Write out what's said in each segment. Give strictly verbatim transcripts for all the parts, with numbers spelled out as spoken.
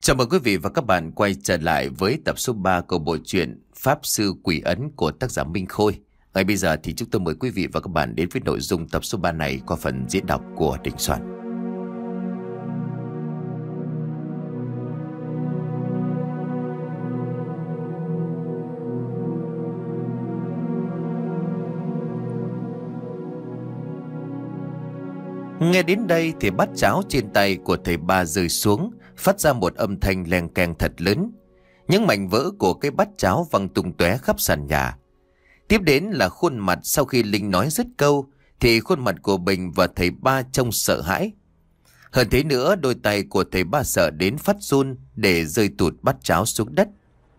Chào mừng quý vị và các bạn quay trở lại với tập số ba của bộ truyện Pháp Sư Quỷ Ấn của tác giả Minh Khôi. Ngay bây giờ thì chúng tôi mời quý vị và các bạn đến với nội dung tập số ba này qua phần diễn đọc của Đình Soạn. Nghe đến đây thì bát cháo trên tay của thầy ba rơi xuống, phát ra một âm thanh leng keng thật lớn. Những mảnh vỡ của cái bát cháo văng tung tóe khắp sàn nhà. Tiếp đến là khuôn mặt. Sau khi Linh nói dứt câu thì khuôn mặt của Bình và thầy ba trông sợ hãi. Hơn thế nữa, đôi tay của thầy ba sợ đến phát run để rơi tụt bát cháo xuống đất.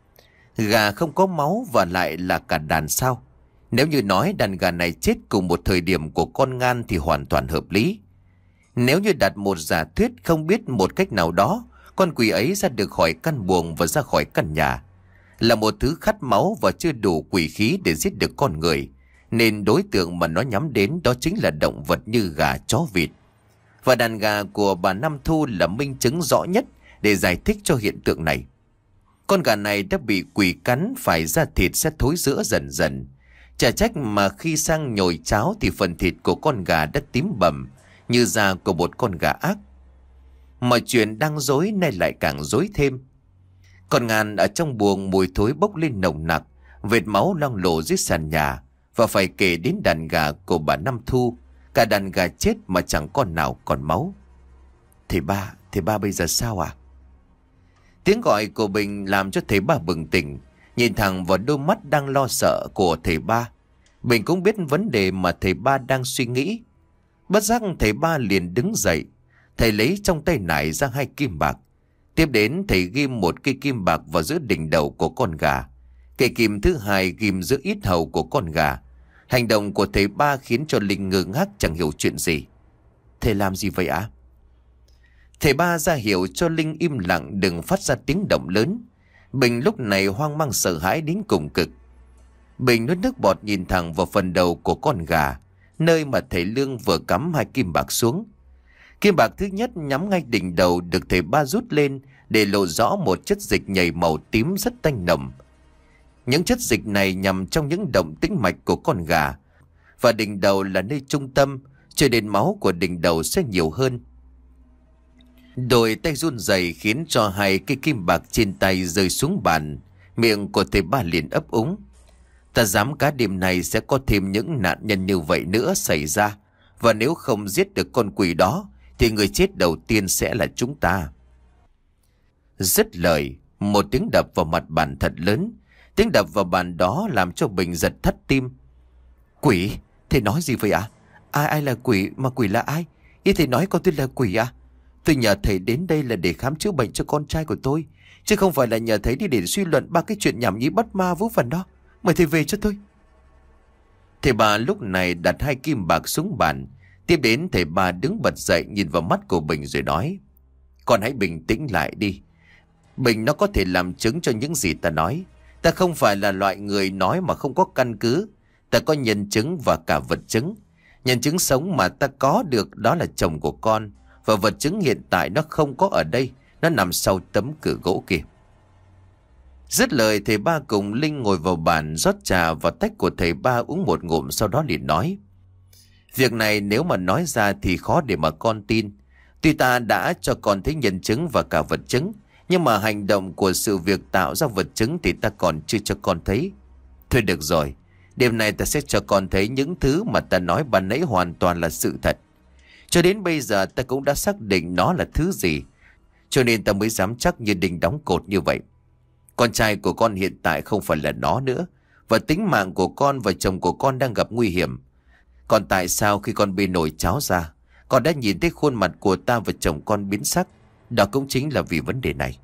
Gà không có máu và lại là cả đàn sao? Nếu như nói đàn gà này chết cùng một thời điểm của con Ngan thì hoàn toàn hợp lý. Nếu như đặt một giả thuyết, không biết một cách nào đó con quỷ ấy ra được khỏi căn buồng và ra khỏi căn nhà, là một thứ khát máu và chưa đủ quỷ khí để giết được con người, nên đối tượng mà nó nhắm đến đó chính là động vật như gà, chó, vịt. Và đàn gà của bà Năm Thu là minh chứng rõ nhất để giải thích cho hiện tượng này. Con gà này đã bị quỷ cắn, phải da thịt sẽ thối rữa dần dần. Chả trách mà khi sang nhồi cháo thì phần thịt của con gà đã tím bầm như da của một con gà ác. Mọi chuyện đang rối nay lại càng rối thêm. Con Ngan ở trong buồng mùi thối bốc lên nồng nặc, vệt máu loang lổ dưới sàn nhà, và phải kể đến đàn gà của bà Năm Thu, cả đàn gà chết mà chẳng con nào còn máu. Thầy ba, thầy ba bây giờ sao à? Tiếng gọi của Bình làm cho thầy ba bừng tỉnh, nhìn thẳng vào đôi mắt đang lo sợ của thầy ba. Bình cũng biết vấn đề mà thầy ba đang suy nghĩ. Bất giác thầy ba liền đứng dậy. Thầy lấy trong tay nải ra hai kim bạc. Tiếp đến thầy ghim một cây kim bạc vào giữa đỉnh đầu của con gà. Cây kim thứ hai ghim giữa yết hầu của con gà. Hành động của thầy ba khiến cho Linh ngơ ngác chẳng hiểu chuyện gì. Thầy làm gì vậy ạ? À? Thầy ba ra hiệu cho Linh im lặng, đừng phát ra tiếng động lớn. Bình lúc này hoang mang sợ hãi đến cùng cực. Bình nuốt nước bọt nhìn thẳng vào phần đầu của con gà, nơi mà thầy Lương vừa cắm hai kim bạc xuống. Kim bạc thứ nhất nhắm ngay đỉnh đầu được thầy ba rút lên để lộ rõ một chất dịch nhầy màu tím rất tanh nồng. Những chất dịch này nhằm trong những động tĩnh mạch của con gà, và đỉnh đầu là nơi trung tâm, cho nên máu của đỉnh đầu sẽ nhiều hơn. Đôi tay run rẩy khiến cho hai cây kim bạc trên tay rơi xuống bàn. Miệng của thầy ba liền ấp úng. Ta dám cá đêm này sẽ có thêm những nạn nhân như vậy nữa xảy ra, và nếu không giết được con quỷ đó thì người chết đầu tiên sẽ là chúng ta. Dứt lời, một tiếng đập vào mặt bàn thật lớn. Tiếng đập vào bàn đó làm cho Bình giật thắt tim. Quỷ? Thầy nói gì vậy ạ? À? Ai ai là quỷ? Mà quỷ là ai? Ý thầy nói con tôi là quỷ à? Tôi nhờ thầy đến đây là để khám chữa bệnh cho con trai của tôi, chứ không phải là nhờ thầy đi để suy luận ba cái chuyện nhảm nhí bắt ma vớ vẩn đó. Mời thầy về cho tôi. Thầy ba lúc này đặt hai kim bạc xuống bàn. Tiếp đến thầy ba đứng bật dậy, nhìn vào mắt của Bình rồi nói: Con hãy bình tĩnh lại đi. Bình nó có thể làm chứng cho những gì ta nói. Ta không phải là loại người nói mà không có căn cứ. Ta có nhân chứng và cả vật chứng. Nhân chứng sống mà ta có được đó là chồng của con, và vật chứng hiện tại nó không có ở đây, nó nằm sau tấm cửa gỗ kia. Dứt lời, thầy ba cùng Linh ngồi vào bàn, rót trà vào tách của thầy ba uống một ngụm, sau đó liền nói: Việc này nếu mà nói ra thì khó để mà con tin. Tuy ta đã cho con thấy nhân chứng và cả vật chứng, nhưng mà hành động của sự việc tạo ra vật chứng thì ta còn chưa cho con thấy. Thôi được rồi, đêm nay ta sẽ cho con thấy những thứ mà ta nói ban nãy hoàn toàn là sự thật. Cho đến bây giờ ta cũng đã xác định nó là thứ gì, cho nên ta mới dám chắc như đinh đóng cột như vậy. Con trai của con hiện tại không phải là nó nữa, và tính mạng của con và chồng của con đang gặp nguy hiểm. Còn tại sao khi con bê nồi cháo ra, con đã nhìn thấy khuôn mặt của ta và chồng con biến sắc? Đó cũng chính là vì vấn đề này.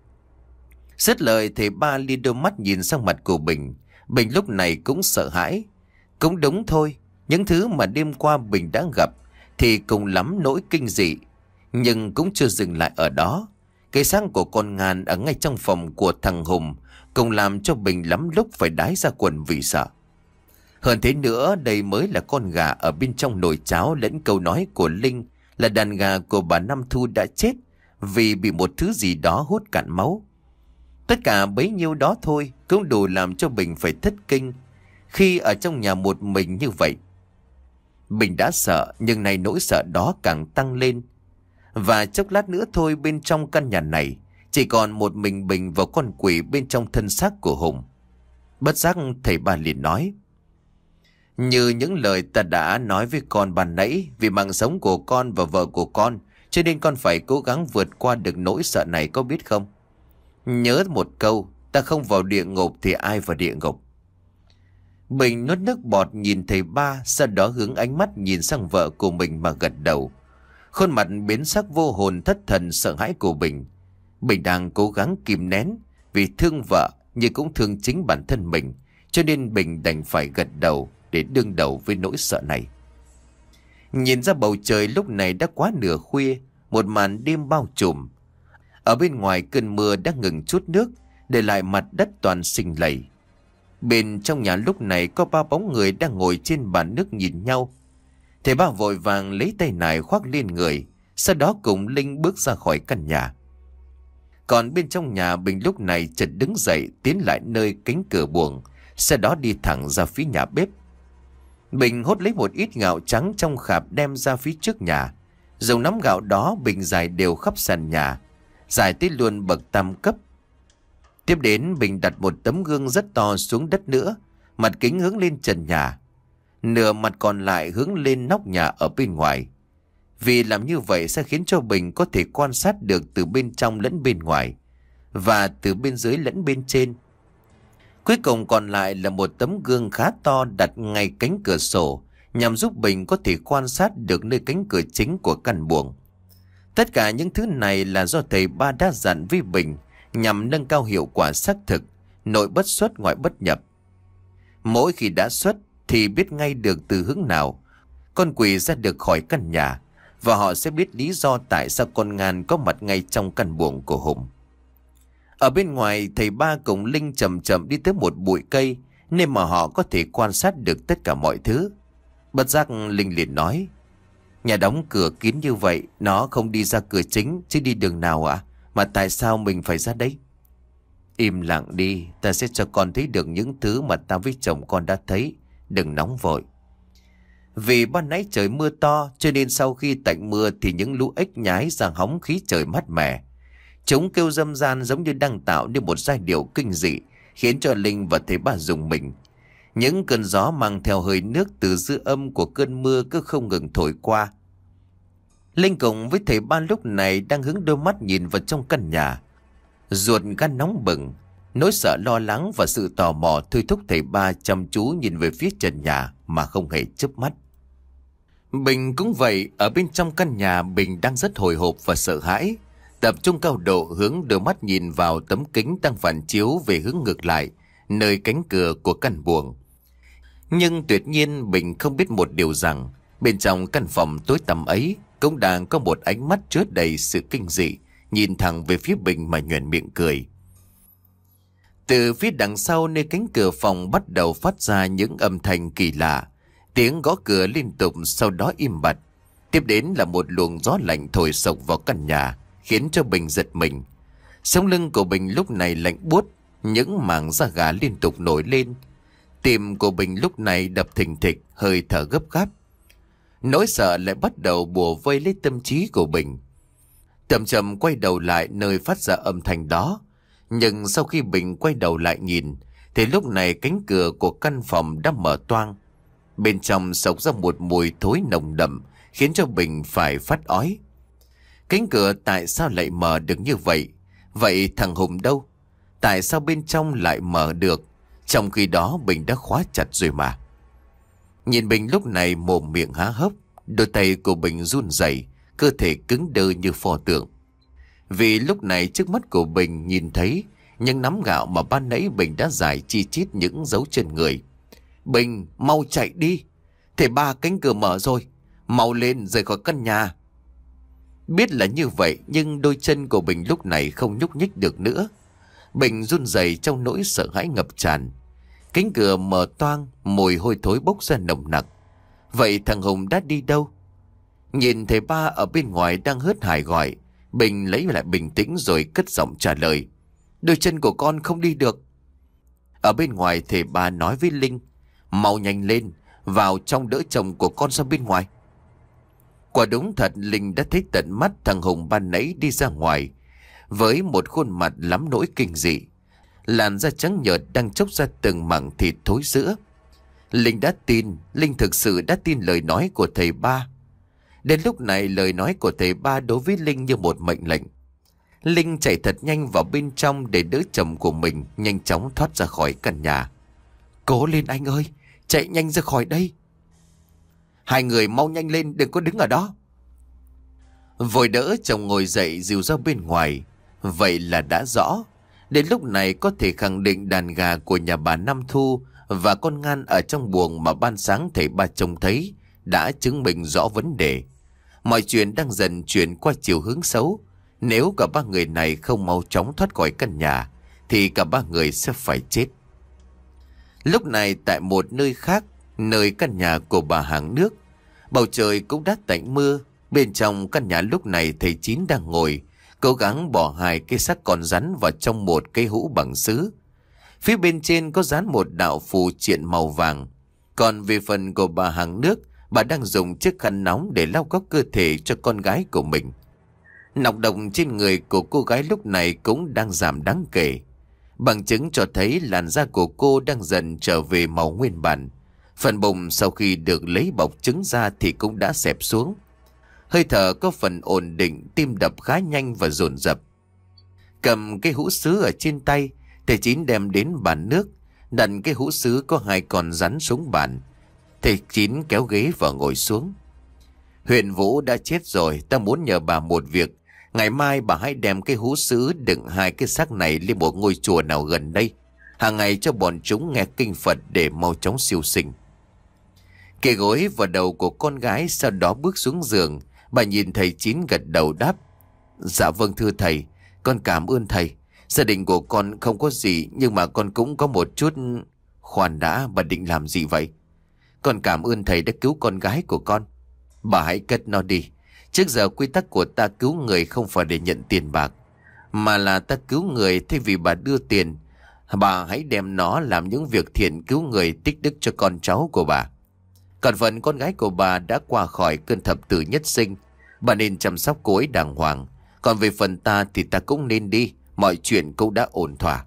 Dứt lời, thầy ba lia đôi mắt nhìn sang mặt của Bình. Bình lúc này cũng sợ hãi. Cũng đúng thôi, những thứ mà đêm qua Bình đã gặp thì cùng lắm nỗi kinh dị, nhưng cũng chưa dừng lại ở đó. Cái xác của con Ngan ở ngay trong phòng của thằng Hùng cũng làm cho Bình lắm lúc phải đái ra quần vì sợ. Hơn thế nữa, đây mới là con gà ở bên trong nồi cháo, lẫn câu nói của Linh là đàn gà của bà Năm Thu đã chết, vì bị một thứ gì đó hút cạn máu. Tất cả bấy nhiêu đó thôi cũng đủ làm cho Bình phải thất kinh khi ở trong nhà một mình như vậy. Bình đã sợ, nhưng nay nỗi sợ đó càng tăng lên. Và chốc lát nữa thôi, bên trong căn nhà này chỉ còn một mình Bình và con quỷ bên trong thân xác của Hùng. Bất giác thầy ba liền nói: "Như những lời ta đã nói với con ban nãy, vì mạng sống của con và vợ của con, cho nên con phải cố gắng vượt qua được nỗi sợ này, có biết không? Nhớ một câu, ta không vào địa ngục thì ai vào địa ngục?" Bình nuốt nước bọt nhìn thầy ba, sau đó hướng ánh mắt nhìn sang vợ của mình mà gật đầu. Khuôn mặt biến sắc vô hồn thất thần sợ hãi của Bình. Bình đang cố gắng kìm nén, vì thương vợ nhưng cũng thương chính bản thân mình, cho nên Bình đành phải gật đầu để đương đầu với nỗi sợ này. Nhìn ra bầu trời lúc này đã quá nửa khuya, một màn đêm bao trùm. Ở bên ngoài cơn mưa đã ngừng chút nước, để lại mặt đất toàn sình lầy. Bên trong nhà lúc này có ba bóng người đang ngồi trên bàn nước nhìn nhau. Thầy ba vội vàng lấy tay nải khoác lên người, sau đó cùng Linh bước ra khỏi căn nhà. Còn bên trong nhà, Bình lúc này chợt đứng dậy tiến lại nơi cánh cửa buồng, sau đó đi thẳng ra phía nhà bếp. Bình hốt lấy một ít gạo trắng trong khạp đem ra phía trước nhà. Dùng nắm gạo đó Bình rải đều khắp sàn nhà, rải tới luôn bậc tam cấp. Tiếp đến Bình đặt một tấm gương rất to xuống đất nữa, mặt kính hướng lên trần nhà, nửa mặt còn lại hướng lên nóc nhà ở bên ngoài. Vì làm như vậy sẽ khiến cho Bình có thể quan sát được từ bên trong lẫn bên ngoài, và từ bên dưới lẫn bên trên. Cuối cùng còn lại là một tấm gương khá to đặt ngay cánh cửa sổ, nhằm giúp Bình có thể quan sát được nơi cánh cửa chính của căn buồng. Tất cả những thứ này là do thầy ba đã dặn với Bình, nhằm nâng cao hiệu quả xác thực, nội bất xuất ngoại bất nhập. Mỗi khi đã xuất thì biết ngay được từ hướng nào con quỷ ra được khỏi căn nhà, và họ sẽ biết lý do tại sao con Ngan có mặt ngay trong căn buồng của Hùng. Ở bên ngoài, thầy ba cùng Linh chậm chậm đi tới một bụi cây, nên mà họ có thể quan sát được tất cả mọi thứ. Bất giác Linh liền nói: "Nhà đóng cửa kín như vậy, nó không đi ra cửa chính chứ đi đường nào ạ? Mà tại sao mình phải ra đây?" "Im lặng đi, ta sẽ cho con thấy được những thứ mà ta với chồng con đã thấy. Đừng nóng vội." Vì ban nãy trời mưa to, cho nên sau khi tạnh mưa thì những lũ ếch nhái ra hóng khí trời mát mẻ. Chúng kêu râm ran giống như đang tạo nên một giai điệu kinh dị, khiến cho Linh và thầy ba rùng mình. Những cơn gió mang theo hơi nước từ dư âm của cơn mưa cứ không ngừng thổi qua. Linh cùng với thầy ba lúc này đang hướng đôi mắt nhìn vào trong căn nhà. Ruột gan nóng bừng, nỗi sợ lo lắng và sự tò mò thôi thúc thầy ba chăm chú nhìn về phía trần nhà mà không hề chớp mắt. Bình cũng vậy, ở bên trong căn nhà Bình đang rất hồi hộp và sợ hãi, tập trung cao độ hướng đôi mắt nhìn vào tấm kính đang phản chiếu về hướng ngược lại, nơi cánh cửa của căn buồng. Nhưng tuyệt nhiên Bình không biết một điều rằng, bên trong căn phòng tối tăm ấy cũng đang có một ánh mắt chứa đầy sự kinh dị, nhìn thẳng về phía Bình mà nhoẻn miệng cười. Từ phía đằng sau nơi cánh cửa phòng bắt đầu phát ra những âm thanh kỳ lạ, tiếng gõ cửa liên tục, sau đó im bặt. Tiếp đến là một luồng gió lạnh thổi sộc vào căn nhà, khiến cho Bình giật mình. Sống lưng của Bình lúc này lạnh buốt, những mảng da gà liên tục nổi lên. Tim của Bình lúc này đập thình thịch, hơi thở gấp gáp. Nỗi sợ lại bắt đầu bủa vây lấy tâm trí của Bình. Chậm chậm quay đầu lại nơi phát ra âm thanh đó. Nhưng sau khi Bình quay đầu lại nhìn, thì lúc này cánh cửa của căn phòng đã mở toang. Bên trong xộc ra một mùi thối nồng đậm, khiến cho Bình phải phát ói. Cánh cửa tại sao lại mở được như vậy? Vậy thằng Hùng đâu? Tại sao bên trong lại mở được, trong khi đó Bình đã khóa chặt rồi mà? Nhìn Bình lúc này mồm miệng há hốc, đôi tay của Bình run rẩy, cơ thể cứng đơ như pho tượng. Vì lúc này trước mắt của Bình nhìn thấy những nắm gạo mà ban nãy Bình đã rải chi chít những dấu chân người. "Bình, mau chạy đi! Thầy ba, cánh cửa mở rồi! Mau lên rời khỏi căn nhà!" Biết là như vậy, nhưng đôi chân của Bình lúc này không nhúc nhích được nữa. Bình run rẩy trong nỗi sợ hãi ngập tràn. Cánh cửa mở toang, mùi hôi thối bốc ra nồng nặc. Vậy thằng Hùng đã đi đâu? Nhìn thầy ba ở bên ngoài đang hớt hải gọi, Bình lấy lại bình tĩnh rồi cất giọng trả lời. Đôi chân của con không đi được. Ở bên ngoài thầy ba nói với Linh. Mau nhanh lên, vào trong đỡ chồng của con ra bên ngoài. Quả đúng thật, Linh đã thấy tận mắt thằng Hùng ban nãy đi ra ngoài với một khuôn mặt lắm nỗi kinh dị. Làn da trắng nhợt đang chốc ra từng mảng thịt thối rữa. Linh đã tin, Linh thực sự đã tin lời nói của thầy ba. Đến lúc này lời nói của thầy ba đối với Linh như một mệnh lệnh. Linh chạy thật nhanh vào bên trong để đỡ chồng của mình nhanh chóng thoát ra khỏi căn nhà. Cố lên anh ơi, chạy nhanh ra khỏi đây. Hai người mau nhanh lên, đừng có đứng ở đó. Vội đỡ chồng ngồi dậy dìu ra bên ngoài. Vậy là đã rõ. Đến lúc này có thể khẳng định đàn gà của nhà bà Năm Thu và con ngan ở trong buồng mà ban sáng thầy ba trông thấy đã chứng minh rõ vấn đề. Mọi chuyện đang dần chuyển qua chiều hướng xấu. Nếu cả ba người này không mau chóng thoát khỏi căn nhà thì cả ba người sẽ phải chết. Lúc này tại một nơi khác, nơi căn nhà của bà hàng nước, bầu trời cũng đã tạnh mưa. Bên trong căn nhà lúc này thầy Chín đang ngồi cố gắng bỏ hai cái xác con rắn vào trong một cái hũ bằng sứ. Phía bên trên có dán một đạo phù triện màu vàng. Còn về phần của bà hàng nước, bà đang dùng chiếc khăn nóng để lau góc cơ thể cho con gái của mình. Nọc độc trên người của cô gái lúc này cũng đang giảm đáng kể. Bằng chứng cho thấy làn da của cô đang dần trở về màu nguyên bản. Phần bụng sau khi được lấy bọc trứng ra thì cũng đã xẹp xuống. Hơi thở có phần ổn định, tim đập khá nhanh và dồn dập. Cầm cái hũ sứ ở trên tay, thầy Chín đem đến bàn nước, đặt cái hũ sứ có hai con rắn xuống bàn. Thầy Chín kéo ghế và ngồi xuống. Huyền Vũ đã chết rồi, ta muốn nhờ bà một việc. Ngày mai bà hãy đem cái hũ sứ đựng hai cái xác này lên một ngôi chùa nào gần đây. Hàng ngày cho bọn chúng nghe kinh Phật để mau chóng siêu sinh. Kề gối vào đầu của con gái, sau đó bước xuống giường. Bà nhìn thầy Chín gật đầu đáp. Dạ vâng thưa thầy, con cảm ơn thầy. Gia đình của con không có gì, nhưng mà con cũng có một chút... Khoan đã, bà định làm gì vậy? Con cảm ơn thầy đã cứu con gái của con. Bà hãy cất nó đi. Trước giờ quy tắc của ta cứu người không phải để nhận tiền bạc, mà là ta cứu người thay vì bà đưa tiền. Bà hãy đem nó làm những việc thiện cứu người tích đức cho con cháu của bà. Còn phần con gái của bà đã qua khỏi cơn thập tử nhất sinh, bà nên chăm sóc cô ấy đàng hoàng. Còn về phần ta thì ta cũng nên đi, mọi chuyện cũng đã ổn thỏa.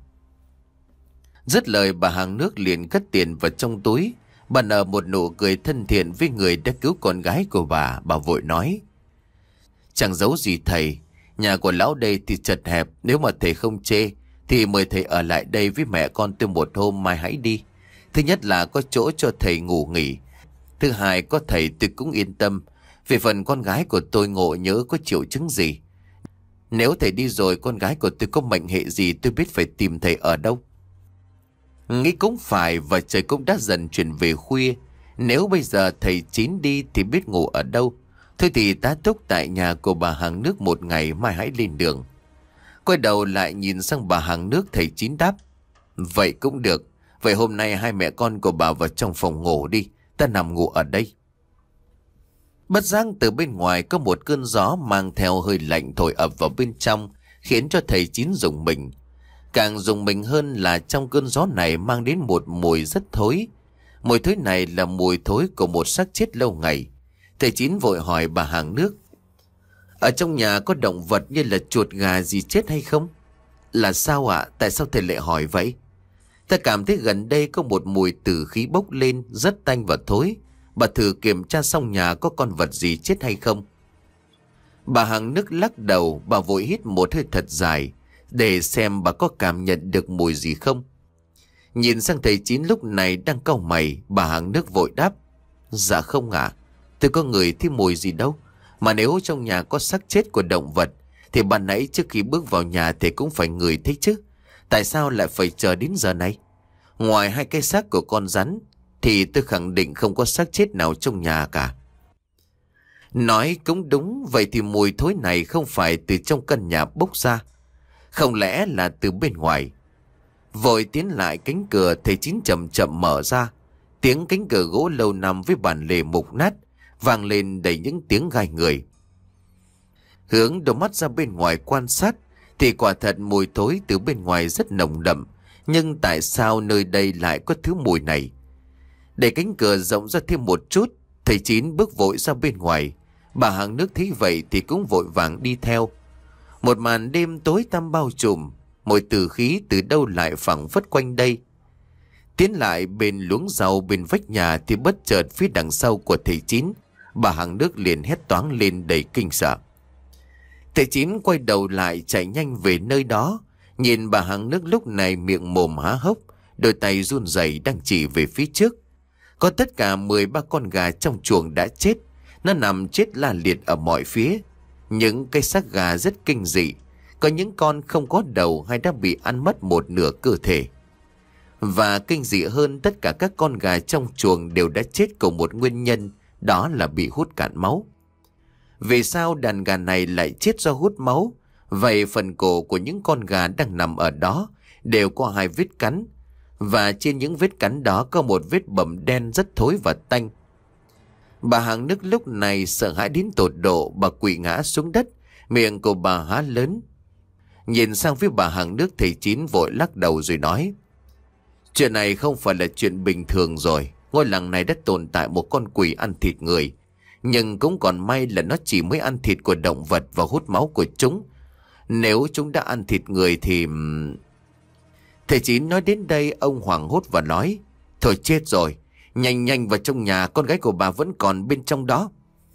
Dứt lời bà hàng nước liền cất tiền vào trong túi. Bà nở một nụ cười thân thiện với người đã cứu con gái của bà. Bà vội nói. Chẳng giấu gì thầy, nhà của lão đây thì chật hẹp. Nếu mà thầy không chê thì mời thầy ở lại đây với mẹ con tôi một hôm, mai hãy đi. Thứ nhất là có chỗ cho thầy ngủ nghỉ. Thứ hai, có thầy tôi cũng yên tâm. Về phần con gái của tôi ngộ nhớ có triệu chứng gì. Nếu thầy đi rồi con gái của tôi có mệnh hệ gì, tôi biết phải tìm thầy ở đâu. Nghĩ cũng phải, và trời cũng đã dần chuyển về khuya. Nếu bây giờ thầy Chín đi thì biết ngủ ở đâu. Thôi thì tá túc tại nhà của bà hàng nước một ngày, mai hãy lên đường. Quay đầu lại nhìn sang bà hàng nước, thầy Chín đáp. Vậy cũng được. Vậy hôm nay hai mẹ con của bà vào trong phòng ngủ đi, ta nằm ngủ ở đây. Bất giác từ bên ngoài có một cơn gió mang theo hơi lạnh thổi ập vào bên trong, khiến cho thầy Chín rùng mình. Càng rùng mình hơn là trong cơn gió này mang đến một mùi rất thối. Mùi thối này là mùi thối của một xác chết lâu ngày. Thầy Chín vội hỏi bà hàng nước. Ở trong nhà có động vật như là chuột gà gì chết hay không? Là sao ạ? À? Tại sao thầy lại hỏi vậy? Ta cảm thấy gần đây có một mùi tử khí bốc lên rất tanh và thối. Bà thử kiểm tra xong nhà có con vật gì chết hay không? Bà hàng nước lắc đầu. Bà vội hít một hơi thật dài để xem bà có cảm nhận được mùi gì không. Nhìn sang thầy Chín lúc này đang cau mày, bà hàng nước vội đáp. Dạ không ạ, à, tôi có ngửi thấy mùi gì đâu. Mà nếu trong nhà có xác chết của động vật thì ban nãy trước khi bước vào nhà thì cũng phải ngửi thấy chứ. Tại sao lại phải chờ đến giờ này? Ngoài hai cái xác của con rắn thì tôi khẳng định không có xác chết nào trong nhà cả. Nói cũng đúng, vậy thì mùi thối này không phải từ trong căn nhà bốc ra, không lẽ là từ bên ngoài? Vội tiến lại cánh cửa, thầy Chín chậm chậm mở ra. Tiếng cánh cửa gỗ lâu năm với bản lề mục nát vang lên đầy những tiếng gai người. Hướng đôi mắt ra bên ngoài quan sát thì quả thật mùi thối từ bên ngoài rất nồng đậm. Nhưng tại sao nơi đây lại có thứ mùi này? Để cánh cửa rộng ra thêm một chút, thầy Chín bước vội ra bên ngoài. Bà hàng nước thấy vậy thì cũng vội vàng đi theo. Một màn đêm tối tăm bao trùm, mùi tử khí từ đâu lại phảng phất quanh đây. Tiến lại bên luống rau bên vách nhà thì bất chợt phía đằng sau của thầy Chín, bà hàng nước liền hét toáng lên đầy kinh sợ. Thầy Chín quay đầu lại chạy nhanh về nơi đó, nhìn bà hàng nước lúc này miệng mồm há hốc, đôi tay run rẩy đang chỉ về phía trước. Có tất cả mười ba con gà trong chuồng đã chết, nó nằm chết la liệt ở mọi phía. Những cái xác gà rất kinh dị, có những con không có đầu hay đã bị ăn mất một nửa cơ thể. Và kinh dị hơn, tất cả các con gà trong chuồng đều đã chết cùng một nguyên nhân, đó là bị hút cạn máu. Vì sao đàn gà này lại chết do hút máu? Vậy phần cổ của những con gà đang nằm ở đó đều có hai vết cắn, và trên những vết cắn đó có một vết bầm đen rất thối và tanh. Bà hàng nước lúc này sợ hãi đến tột độ, bà quỵ ngã xuống đất, miệng của bà há lớn. Nhìn sang phía bà hàng nước, thầy Chín vội lắc đầu rồi nói: chuyện này không phải là chuyện bình thường rồi. Ngôi làng này đã tồn tại một con quỷ ăn thịt người, nhưng cũng còn may là nó chỉ mới ăn thịt của động vật và hút máu của chúng. Nếu chúng đã ăn thịt người thì... Thầy Chín nói đến đây, ông hoảng hốt và nói: thôi chết rồi, nhanh nhanh vào trong nhà, con gái của bà vẫn còn bên trong đó.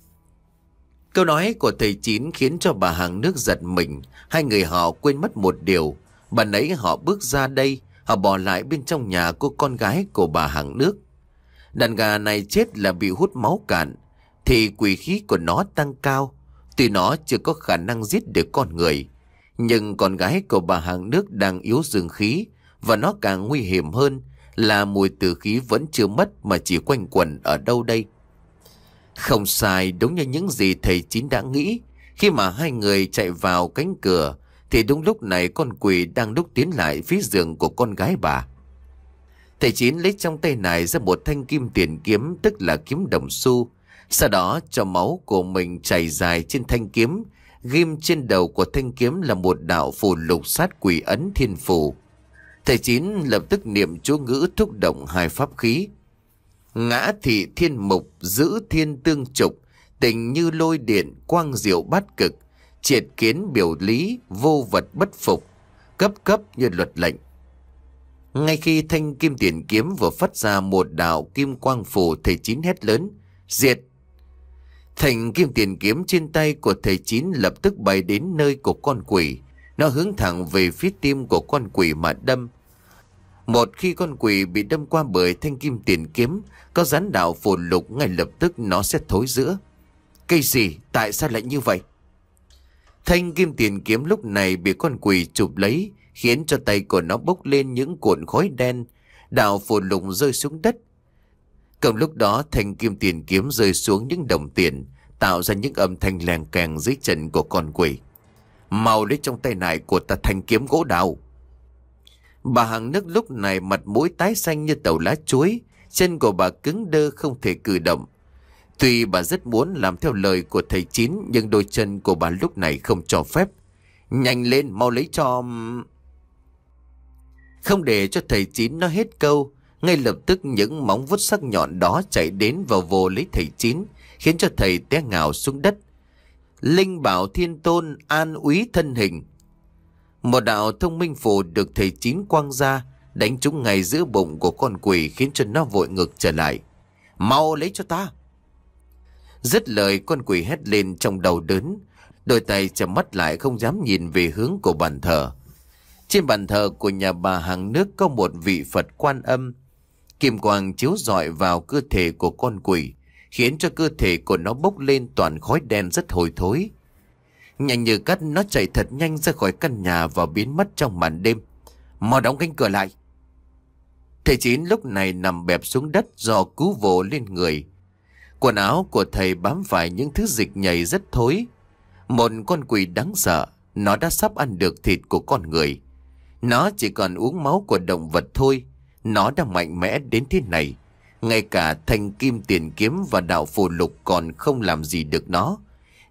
Câu nói của thầy Chín khiến cho bà hàng nước giật mình. Hai người họ quên mất một điều. Bà nãy họ bước ra đây, họ bỏ lại bên trong nhà cô con gái của bà hàng nước. Đàn gà này chết là bị hút máu cạn, thì quỷ khí của nó tăng cao. Tuy nó chưa có khả năng giết được con người, nhưng con gái của bà hàng nước đang yếu dương khí, và nó càng nguy hiểm hơn là mùi tử khí vẫn chưa mất mà chỉ quanh quẩn ở đâu đây. Không sai, đúng như những gì thầy Chín đã nghĩ. Khi mà hai người chạy vào cánh cửa thì đúng lúc này con quỷ đang đúc tiến lại phía giường của con gái bà. Thầy Chín lấy trong tay này ra một thanh kim tiền kiếm, tức là kiếm đồng xu. Sau đó cho máu của mình chảy dài trên thanh kiếm, ghim trên đầu của thanh kiếm là một đạo phù lục sát quỷ ấn thiên phù. Thầy Chín lập tức niệm chú ngữ thúc động hai pháp khí. Ngã thị thiên mục, giữ thiên tương trục, tình như lôi điện, quang diệu bát cực, triệt kiến biểu lý, vô vật bất phục, cấp cấp như luật lệnh. Ngay khi thanh kim tiền kiếm vừa phát ra một đạo kim quang phù, thầy Chín hét lớn: diệt! Thanh kim tiền kiếm trên tay của thầy Chín lập tức bay đến nơi của con quỷ. Nó hướng thẳng về phía tim của con quỷ mà đâm. Một khi con quỷ bị đâm qua bởi thanh kim tiền kiếm có gián đạo phù lục, ngay lập tức nó sẽ thối rữa. Cái gì? Tại sao lại như vậy? Thanh kim tiền kiếm lúc này bị con quỷ chụp lấy, khiến cho tay của nó bốc lên những cuộn khói đen. Đạo phù lục rơi xuống đất. Cùng lúc đó, thanh kim tiền kiếm rơi xuống những đồng tiền, tạo ra những âm thanh leng keng dưới chân của con quỷ. Mau lấy trong tay này của ta thanh kiếm gỗ đào. Bà hàng nước lúc này mặt mũi tái xanh như tàu lá chuối, chân của bà cứng đơ không thể cử động. Tuy bà rất muốn làm theo lời của thầy Chín, nhưng đôi chân của bà lúc này không cho phép. Nhanh lên, mau lấy cho... Không để cho thầy Chín nói hết câu, ngay lập tức những móng vuốt sắc nhọn đó chạy đến vào vồ lấy thầy Chín, khiến cho thầy té ngào xuống đất. Linh bảo thiên tôn an úy thân hình. Một đạo thông minh phù được thầy Chín quăng ra, đánh trúng ngay giữa bụng của con quỷ, khiến cho nó vội ngược trở lại. Mau lấy cho ta! Dứt lời, con quỷ hét lên trong đầu đớn, đôi tay chầm mắt lại không dám nhìn về hướng của bàn thờ. Trên bàn thờ của nhà bà hàng nước có một vị Phật Quan Âm. Kim quang chiếu rọi vào cơ thể của con quỷ, khiến cho cơ thể của nó bốc lên toàn khói đen rất hôi thối. Nhanh như cắt, nó chạy thật nhanh ra khỏi căn nhà và biến mất trong màn đêm. Mau đóng cánh cửa lại! Thầy Chín lúc này nằm bẹp xuống đất do cứu vồ lên người. Quần áo của thầy bám phải những thứ dịch nhầy rất thối. Một con quỷ đáng sợ, nó đã sắp ăn được thịt của con người. Nó chỉ còn uống máu của động vật thôi. Nó đã mạnh mẽ đến thế này, ngay cả thanh kim tiền kiếm và đạo phù lục còn không làm gì được nó.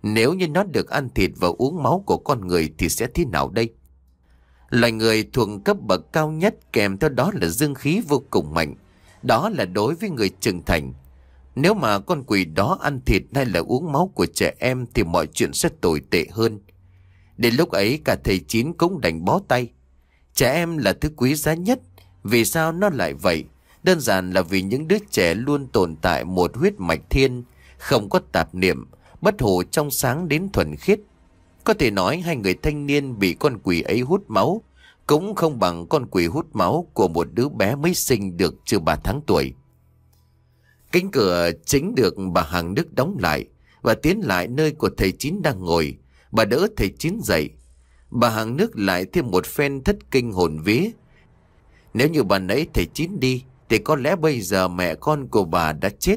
Nếu như nó được ăn thịt và uống máu của con người thì sẽ thế nào đây? Loài người thuộc cấp bậc cao nhất, kèm theo đó là dương khí vô cùng mạnh. Đó là đối với người trưởng thành. Nếu mà con quỷ đó ăn thịt hay là uống máu của trẻ em thì mọi chuyện sẽ tồi tệ hơn. Đến lúc ấy cả thầy Chín cũng đành bó tay. Trẻ em là thứ quý giá nhất. Vì sao nó lại vậy? Đơn giản là vì những đứa trẻ luôn tồn tại một huyết mạch thiên, không có tạp niệm, bất hồ trong sáng đến thuần khiết. Có thể nói hai người thanh niên bị con quỷ ấy hút máu cũng không bằng con quỷ hút máu của một đứa bé mới sinh được chưa ba tháng tuổi. Cánh cửa chính được bà Hằng Đức đóng lại và tiến lại nơi của thầy Chín đang ngồi. Bà đỡ thầy Chín dậy. Bà Hằng Đức lại thêm một phen thất kinh hồn vía. Nếu như bà nãy thầy Chín đi thì có lẽ bây giờ mẹ con của bà đã chết.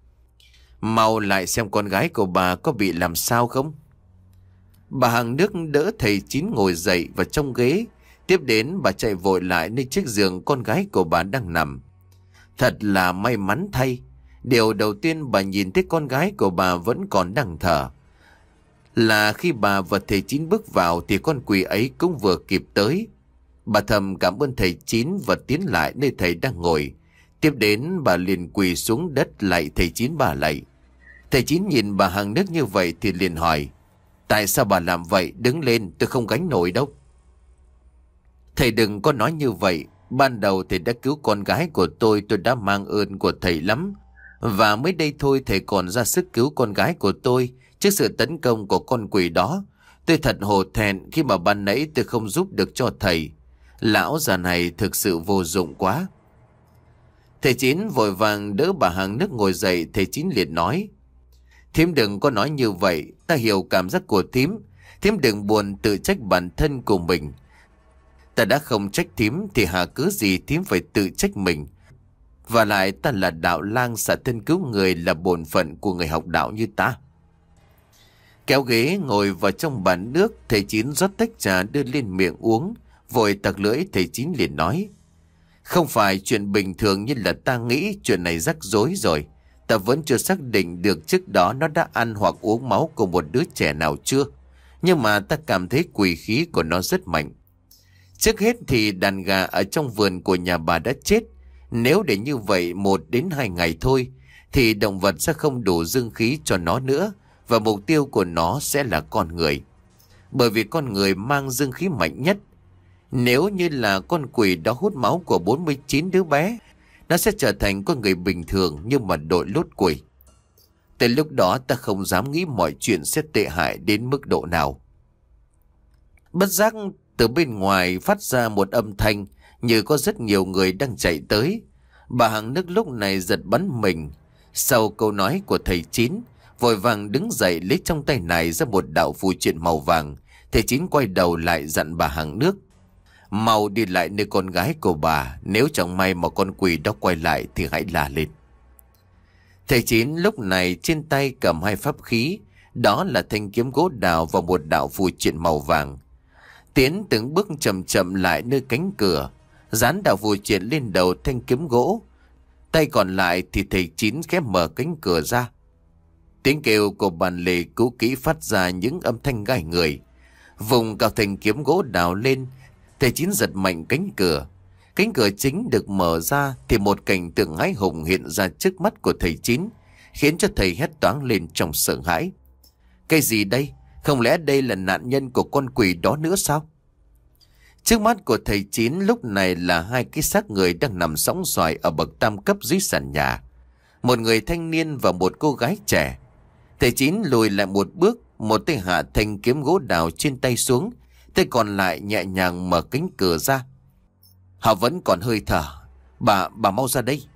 Mau lại xem con gái của bà có bị làm sao không. Bà Hằng Đức đỡ thầy Chín ngồi dậy vào trong ghế. Tiếp đến bà chạy vội lại nơi chiếc giường con gái của bà đang nằm. Thật là may mắn thay. Điều đầu tiên bà nhìn thấy con gái của bà vẫn còn đang thở. Là khi bà và thầy Chín bước vào thì con quỷ ấy cũng vừa kịp tới. Bà thầm cảm ơn thầy Chín và tiến lại nơi thầy đang ngồi. Tiếp đến bà liền quỳ xuống đất lạy thầy Chín bà lạy. Thầy Chín nhìn bà Hằng Đức như vậy thì liền hỏi: Tại sao bà làm vậy? Đứng lên, tôi không gánh nổi đâu. Thầy đừng có nói như vậy. Ban đầu thầy đã cứu con gái của tôi, tôi đã mang ơn của thầy lắm. Và mới đây thôi thầy còn ra sức cứu con gái của tôi trước sự tấn công của con quỷ đó. Tôi thật hổ thẹn khi mà ban nãy tôi không giúp được cho thầy. Lão già này thực sự vô dụng quá. Thầy Chín vội vàng đỡ bà Hằng Đức ngồi dậy. Thầy Chín liền nói: Thím đừng có nói như vậy. Ta hiểu cảm giác của thím. Thím đừng buồn tự trách bản thân của mình. Ta đã không trách thím thì hà cớ gì thím phải tự trách mình. Và lại ta là đạo lang, xả thân cứu người là bổn phận của người học đạo như ta. Kéo ghế ngồi vào trong bàn nước. Thầy Chín rót tách trà đưa lên miệng uống. Vội tặc lưỡi thầy Chín liền nói: Không phải chuyện bình thường như là ta nghĩ. Chuyện này rắc rối rồi. Ta vẫn chưa xác định được trước đó nó đã ăn hoặc uống máu của một đứa trẻ nào chưa. Nhưng mà ta cảm thấy quỷ khí của nó rất mạnh. Trước hết thì đàn gà ở trong vườn của nhà bà đã chết. Nếu để như vậy một đến hai ngày thôi thì động vật sẽ không đủ dương khí cho nó nữa. Và mục tiêu của nó sẽ là con người. Bởi vì con người mang dương khí mạnh nhất. Nếu như là con quỷ đó hút máu của bốn mươi chín đứa bé, nó sẽ trở thành con người bình thường nhưng mà đội lốt quỷ. Tới lúc đó ta không dám nghĩ mọi chuyện sẽ tệ hại đến mức độ nào. Bất giác từ bên ngoài phát ra một âm thanh như có rất nhiều người đang chạy tới. Bà Hằng Đức lúc này giật bắn mình. Sau câu nói của thầy Chín, vội vàng đứng dậy lấy trong tay này ra một đạo phù triện màu vàng. Thầy Chín quay đầu lại dặn bà Hằng Đức: Mau đi lại nơi con gái của bà. Nếu chẳng may mà con quỷ đó quay lại thì hãy la lên. Thầy Chín lúc này trên tay cầm hai pháp khí. Đó là thanh kiếm gỗ đào và một đạo phù triện màu vàng. Tiến từng bước chậm chậm lại nơi cánh cửa, dán đạo phù triện lên đầu thanh kiếm gỗ. Tay còn lại thì thầy Chín khép mở cánh cửa ra. Tiếng kêu của bàn lề cũ kỹ phát ra những âm thanh gai người. Vùng cao thanh kiếm gỗ đào lên, thầy Chín giật mạnh cánh cửa. Cánh cửa chính được mở ra thì một cảnh tượng hãi hùng hiện ra trước mắt của thầy Chín, khiến cho thầy hét toáng lên trong sợ hãi. Cái gì đây? Không lẽ đây là nạn nhân của con quỷ đó nữa sao? Trước mắt của thầy Chín lúc này là hai cái xác người đang nằm sõng soài ở bậc tam cấp dưới sàn nhà. Một người thanh niên và một cô gái trẻ. Thầy Chín lùi lại một bước, một tay hạ thanh kiếm gỗ đào trên tay xuống, tay còn lại nhẹ nhàng mở cánh cửa ra. Họ vẫn còn hơi thở. Bà, bà mau ra đây.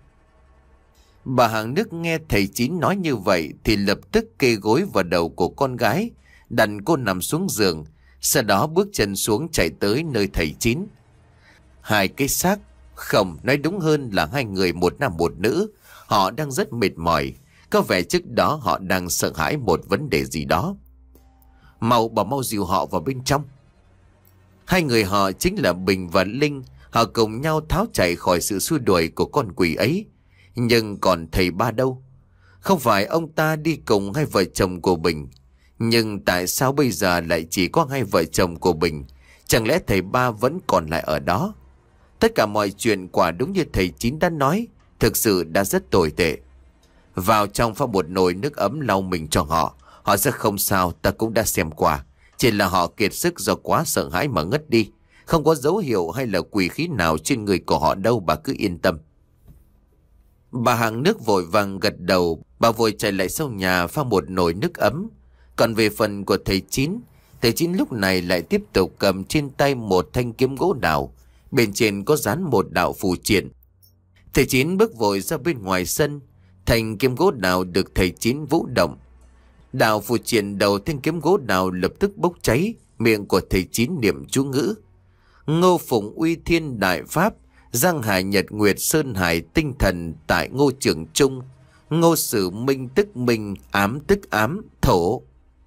Bà Hằng Đức nghe thầy Chín nói như vậy thì lập tức kê gối vào đầu của con gái, đặt cô nằm xuống giường, sau đó bước chân xuống chạy tới nơi thầy Chín. Hai cái xác, không, nói đúng hơn là hai người một nam một nữ, họ đang rất mệt mỏi. Có vẻ trước đó họ đang sợ hãi một vấn đề gì đó. Mau, bà mau dìu họ vào bên trong. Hai người họ chính là Bình và Linh. Họ cùng nhau tháo chạy khỏi sự xua đuổi của con quỷ ấy. Nhưng còn thầy Ba đâu? Không phải ông ta đi cùng hai vợ chồng của Bình. Nhưng tại sao bây giờ lại chỉ có hai vợ chồng của Bình? Chẳng lẽ thầy ba vẫn còn lại ở đó? Tất cả mọi chuyện quả đúng như thầy Chín đã nói, thực sự đã rất tồi tệ. Vào trong pha một nồi nước ấm lau mình cho họ. Họ sẽ không sao, ta cũng đã xem qua. Chỉ là họ kiệt sức do quá sợ hãi mà ngất đi. Không có dấu hiệu hay là quỷ khí nào trên người của họ đâu, bà cứ yên tâm. Bà hàng nước vội vàng gật đầu. Bà vội chạy lại sau nhà pha một nồi nước ấm. Còn về phần của thầy Chín, thầy Chín lúc này lại tiếp tục cầm trên tay một thanh kiếm gỗ đào. Bên trên có dán một đạo phù triện. Thầy Chín bước vội ra bên ngoài sân. Thanh kiếm gỗ đào được thầy Chín vũ động. Đạo phù triện đầu thanh kiếm gỗ đào lập tức bốc cháy. Miệng của thầy Chín niệm chú ngữ: Ngô Phụng uy thiên đại pháp, Giang Hải nhật nguyệt sơn hải tinh thần tại Ngô Trường Trung. Ngô Sử minh tức minh, ám tức ám, thổ.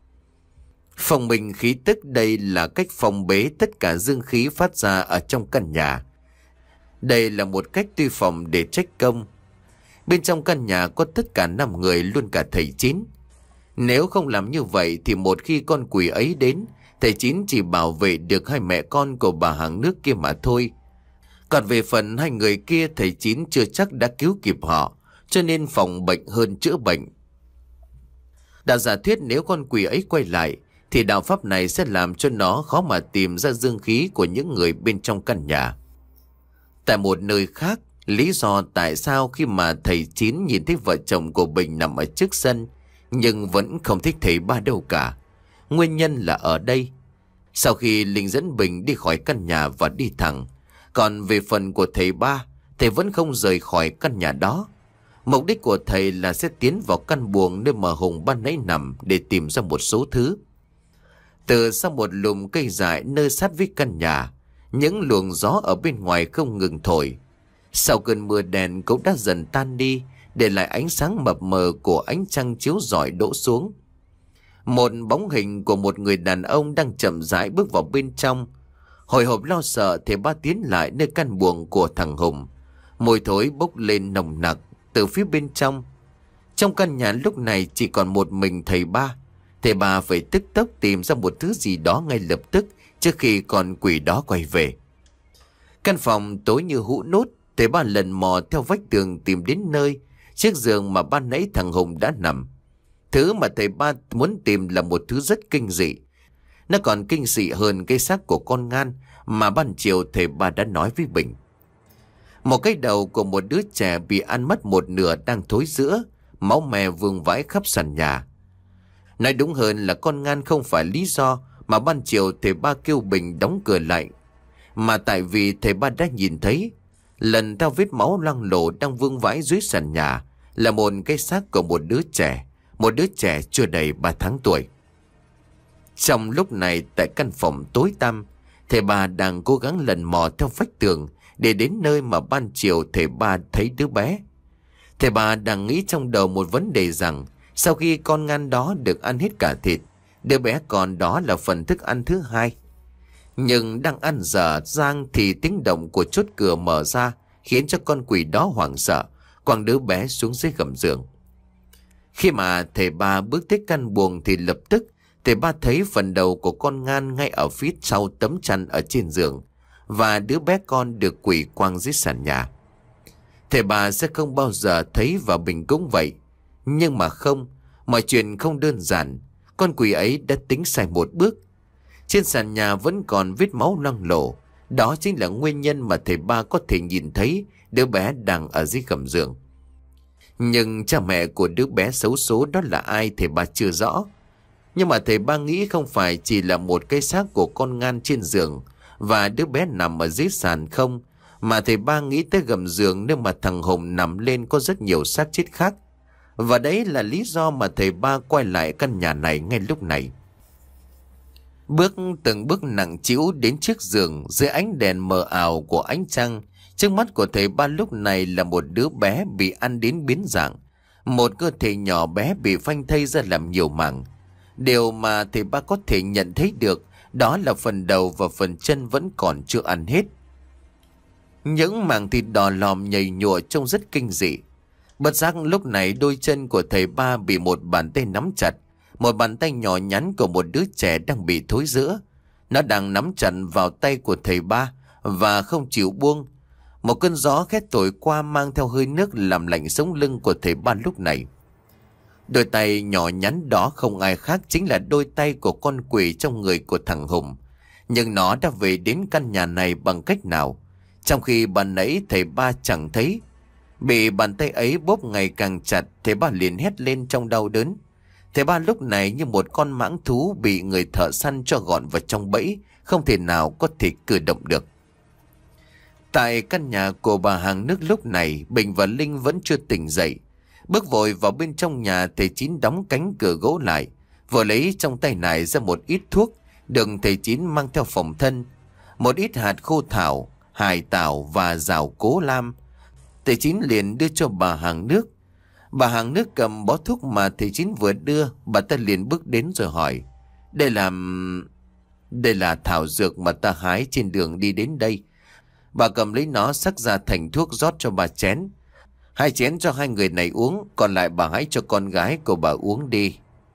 Phòng minh khí tức, đây là cách phòng bế tất cả dương khí phát ra ở trong căn nhà. Đây là một cách tuy phòng để trách công. Bên trong căn nhà có tất cả năm người, luôn cả thầy Chín. Nếu không làm như vậy thì một khi con quỷ ấy đến, thầy Chín chỉ bảo vệ được hai mẹ con của bà hàng nước kia mà thôi. Còn về phần hai người kia, thầy Chín chưa chắc đã cứu kịp họ, cho nên phòng bệnh hơn chữa bệnh. Đã giả thuyết nếu con quỷ ấy quay lại, thì đạo pháp này sẽ làm cho nó khó mà tìm ra dương khí của những người bên trong căn nhà. Tại một nơi khác, lý do tại sao khi mà thầy Chín nhìn thấy vợ chồng của Bình nằm ở trước sân, nhưng vẫn không thích thầy ba đâu cả. Nguyên nhân là ở đây. Sau khi Linh dẫn Bình đi khỏi căn nhà và đi thẳng. Còn về phần của thầy ba, thầy vẫn không rời khỏi căn nhà đó. Mục đích của thầy là sẽ tiến vào căn buồng nơi mà Hùng ban nãy nằm để tìm ra một số thứ. Từ sau một lùm cây dại nơi sát với căn nhà, những luồng gió ở bên ngoài không ngừng thổi. Sau cơn mưa đèn cũng đã dần tan đi, để lại ánh sáng mập mờ của ánh trăng chiếu rọi đổ xuống. Một bóng hình của một người đàn ông đang chậm rãi bước vào bên trong. Hồi hộp lo sợ, thầy ba tiến lại nơi căn buồng của thằng Hùng. Mùi thối bốc lên nồng nặc từ phía bên trong. Trong căn nhà lúc này chỉ còn một mình thầy ba. Thầy ba phải tức tốc tìm ra một thứ gì đó ngay lập tức, trước khi con quỷ đó quay về. Căn phòng tối như hũ nút. Thầy ba lần mò theo vách tường tìm đến nơi chiếc giường mà ban nãy thằng Hùng đã nằm. Thứ mà thầy ba muốn tìm là một thứ rất kinh dị. Nó còn kinh dị hơn cái xác của con ngan mà ban chiều thầy ba đã nói với Bình. Một cái đầu của một đứa trẻ bị ăn mất một nửa đang thối rữa, máu me vương vãi khắp sàn nhà. Nói đúng hơn là con ngan không phải lý do mà ban chiều thầy ba kêu Bình đóng cửa lại, mà tại vì thầy ba đã nhìn thấy lần theo vết máu loang lổ đang vương vãi dưới sàn nhà là một cái xác của một đứa trẻ, một đứa trẻ chưa đầy ba tháng tuổi. Trong lúc này tại căn phòng tối tăm, thầy ba đang cố gắng lần mò theo vách tường để đến nơi mà ban chiều thầy ba thấy đứa bé. Thầy ba đang nghĩ trong đầu một vấn đề rằng sau khi con ngan đó được ăn hết cả thịt, đứa bé còn đó là phần thức ăn thứ hai. Nhưng đang ăn dở dang thì tiếng động của chốt cửa mở ra khiến cho con quỷ đó hoảng sợ, quăng đứa bé xuống dưới gầm giường. Khi mà thầy ba bước tới căn buồng thì lập tức thầy ba thấy phần đầu của con ngan ngay ở phía sau tấm chăn ở trên giường, và đứa bé con được quỷ quăng dưới sàn nhà. Thầy ba sẽ không bao giờ thấy, và Bình cũng vậy. Nhưng mà không, mọi chuyện không đơn giản. Con quỷ ấy đã tính sai một bước. Trên sàn nhà vẫn còn vết máu loang lổ. Đó chính là nguyên nhân mà thầy ba có thể nhìn thấy đứa bé đang ở dưới gầm giường. Nhưng cha mẹ của đứa bé xấu số đó là ai thầy ba chưa rõ. Nhưng mà thầy ba nghĩ không phải chỉ là một cái xác của con ngan trên giường và đứa bé nằm ở dưới sàn không, mà thầy ba nghĩ tới gầm giường nơi mà thằng Hùng nằm lên có rất nhiều xác chết khác. Và đấy là lý do mà thầy ba quay lại căn nhà này ngay lúc này. Bước từng bước nặng trĩu đến trước giường dưới ánh đèn mờ ảo của ánh trăng. Trước mắt của thầy ba lúc này là một đứa bé bị ăn đến biến dạng. Một cơ thể nhỏ bé bị phanh thây ra làm nhiều mảng. Điều mà thầy ba có thể nhận thấy được đó là phần đầu và phần chân vẫn còn chưa ăn hết. Những mảng thịt đỏ lòm nhầy nhụa trông rất kinh dị. Bất giác lúc này đôi chân của thầy ba bị một bàn tay nắm chặt. một bàn tay nhỏ nhắn của một đứa trẻ đang bị thối rữa. Nó đang nắm chặt vào tay của thầy ba và không chịu buông. Một cơn gió khét thổi qua mang theo hơi nước làm lạnh sống lưng của thầy ba lúc này. Đôi tay nhỏ nhắn đó không ai khác chính là đôi tay của con quỷ trong người của thằng Hùng. Nhưng nó đã về đến căn nhà này bằng cách nào, trong khi ban nãy thầy ba chẳng thấy. Bị bàn tay ấy bóp ngày càng chặt, thầy ba liền hét lên trong đau đớn. Thầy ba lúc này như một con mãng thú bị người thợ săn cho gọn vào trong bẫy, không thể nào có thể cử động được. Tại căn nhà của bà hàng nước lúc này, Bình và Linh vẫn chưa tỉnh dậy. Bước vội vào bên trong nhà, thầy Chín đóng cánh cửa gỗ lại, vừa lấy trong tay này ra một ít thuốc được thầy Chín mang theo phòng thân, một ít hạt khô thảo, hải tảo và rào cố lam. Thầy Chín liền đưa cho bà hàng nước. Bà hàng nước cầm bó thuốc mà thầy Chín vừa đưa, bà ta liền bước đến rồi hỏi: Đây là... Đây là thảo dược mà ta hái trên đường đi đến đây. Bà cầm lấy nó xắc ra thành thuốc rót cho bà chén. Hai chén cho hai người này uống, còn lại bà hãy cho con gái của bà uống đi.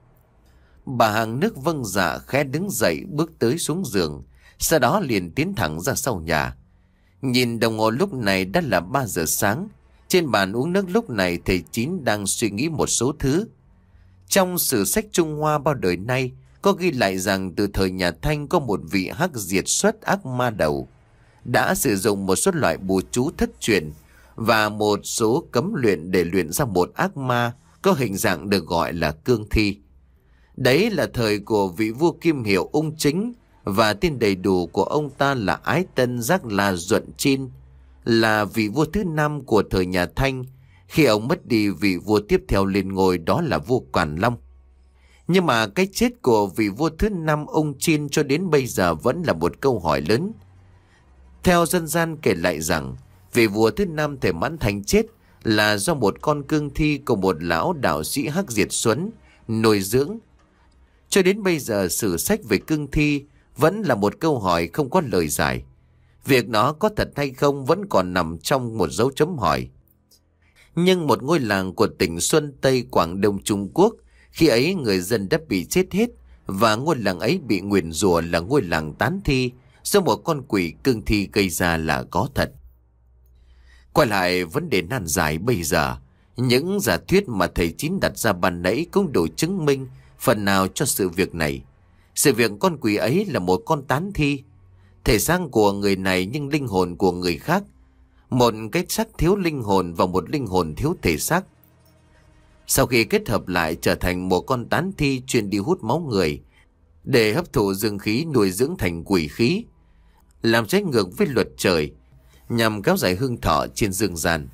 Bà hàng nước vâng dạ khẽ đứng dậy bước tới xuống giường, sau đó liền tiến thẳng ra sau nhà. Nhìn đồng hồ lúc này đã là ba giờ sáng. Trên bàn uống nước lúc này thầy Chín đang suy nghĩ một số thứ. Trong sử sách Trung Hoa bao đời nay có ghi lại rằng từ thời nhà Thanh có một vị hắc diệt xuất ác ma đầu đã sử dụng một số loại bùa chú thất truyền và một số cấm luyện để luyện ra một ác ma có hình dạng được gọi là cương thi. Đấy là thời của vị vua Kim Hiệu Ung Chính, và tên đầy đủ của ông ta là Ái Tân Giác La Duận Chin, là vị vua thứ năm của thời nhà Thanh. Khi ông mất đi, vị vua tiếp theo lên ngôi đó là vua Quản Long. Nhưng mà cái chết của vị vua thứ năm ông Chin cho đến bây giờ vẫn là một câu hỏi lớn. Theo dân gian kể lại rằng vị vua thứ năm Thể Mãn Thành chết là do một con cương thi của một lão đạo sĩ hắc diệt xuân nuôi dưỡng. Cho đến bây giờ sử sách về cương thi vẫn là một câu hỏi không có lời giải. Việc nó có thật hay không vẫn còn nằm trong một dấu chấm hỏi. Nhưng một ngôi làng của tỉnh Xuân Tây Quảng Đông Trung Quốc, khi ấy người dân đã bị chết hết, và ngôi làng ấy bị nguyền rủa là ngôi làng tán thi do một con quỷ cương thi gây ra là có thật. Quay lại vấn đề nan giải bây giờ, những giả thuyết mà thầy Chín đặt ra ban nãy cũng đủ chứng minh phần nào cho sự việc này. Sự việc con quỷ ấy là một con tán thi, thể xác của người này nhưng linh hồn của người khác. Một cái xác thiếu linh hồn và một linh hồn thiếu thể xác. Sau khi kết hợp lại trở thành một con tán thi chuyên đi hút máu người để hấp thụ dương khí nuôi dưỡng thành quỷ khí, làm trái ngược với luật trời nhằm kéo dài hương thọ trên dương gian.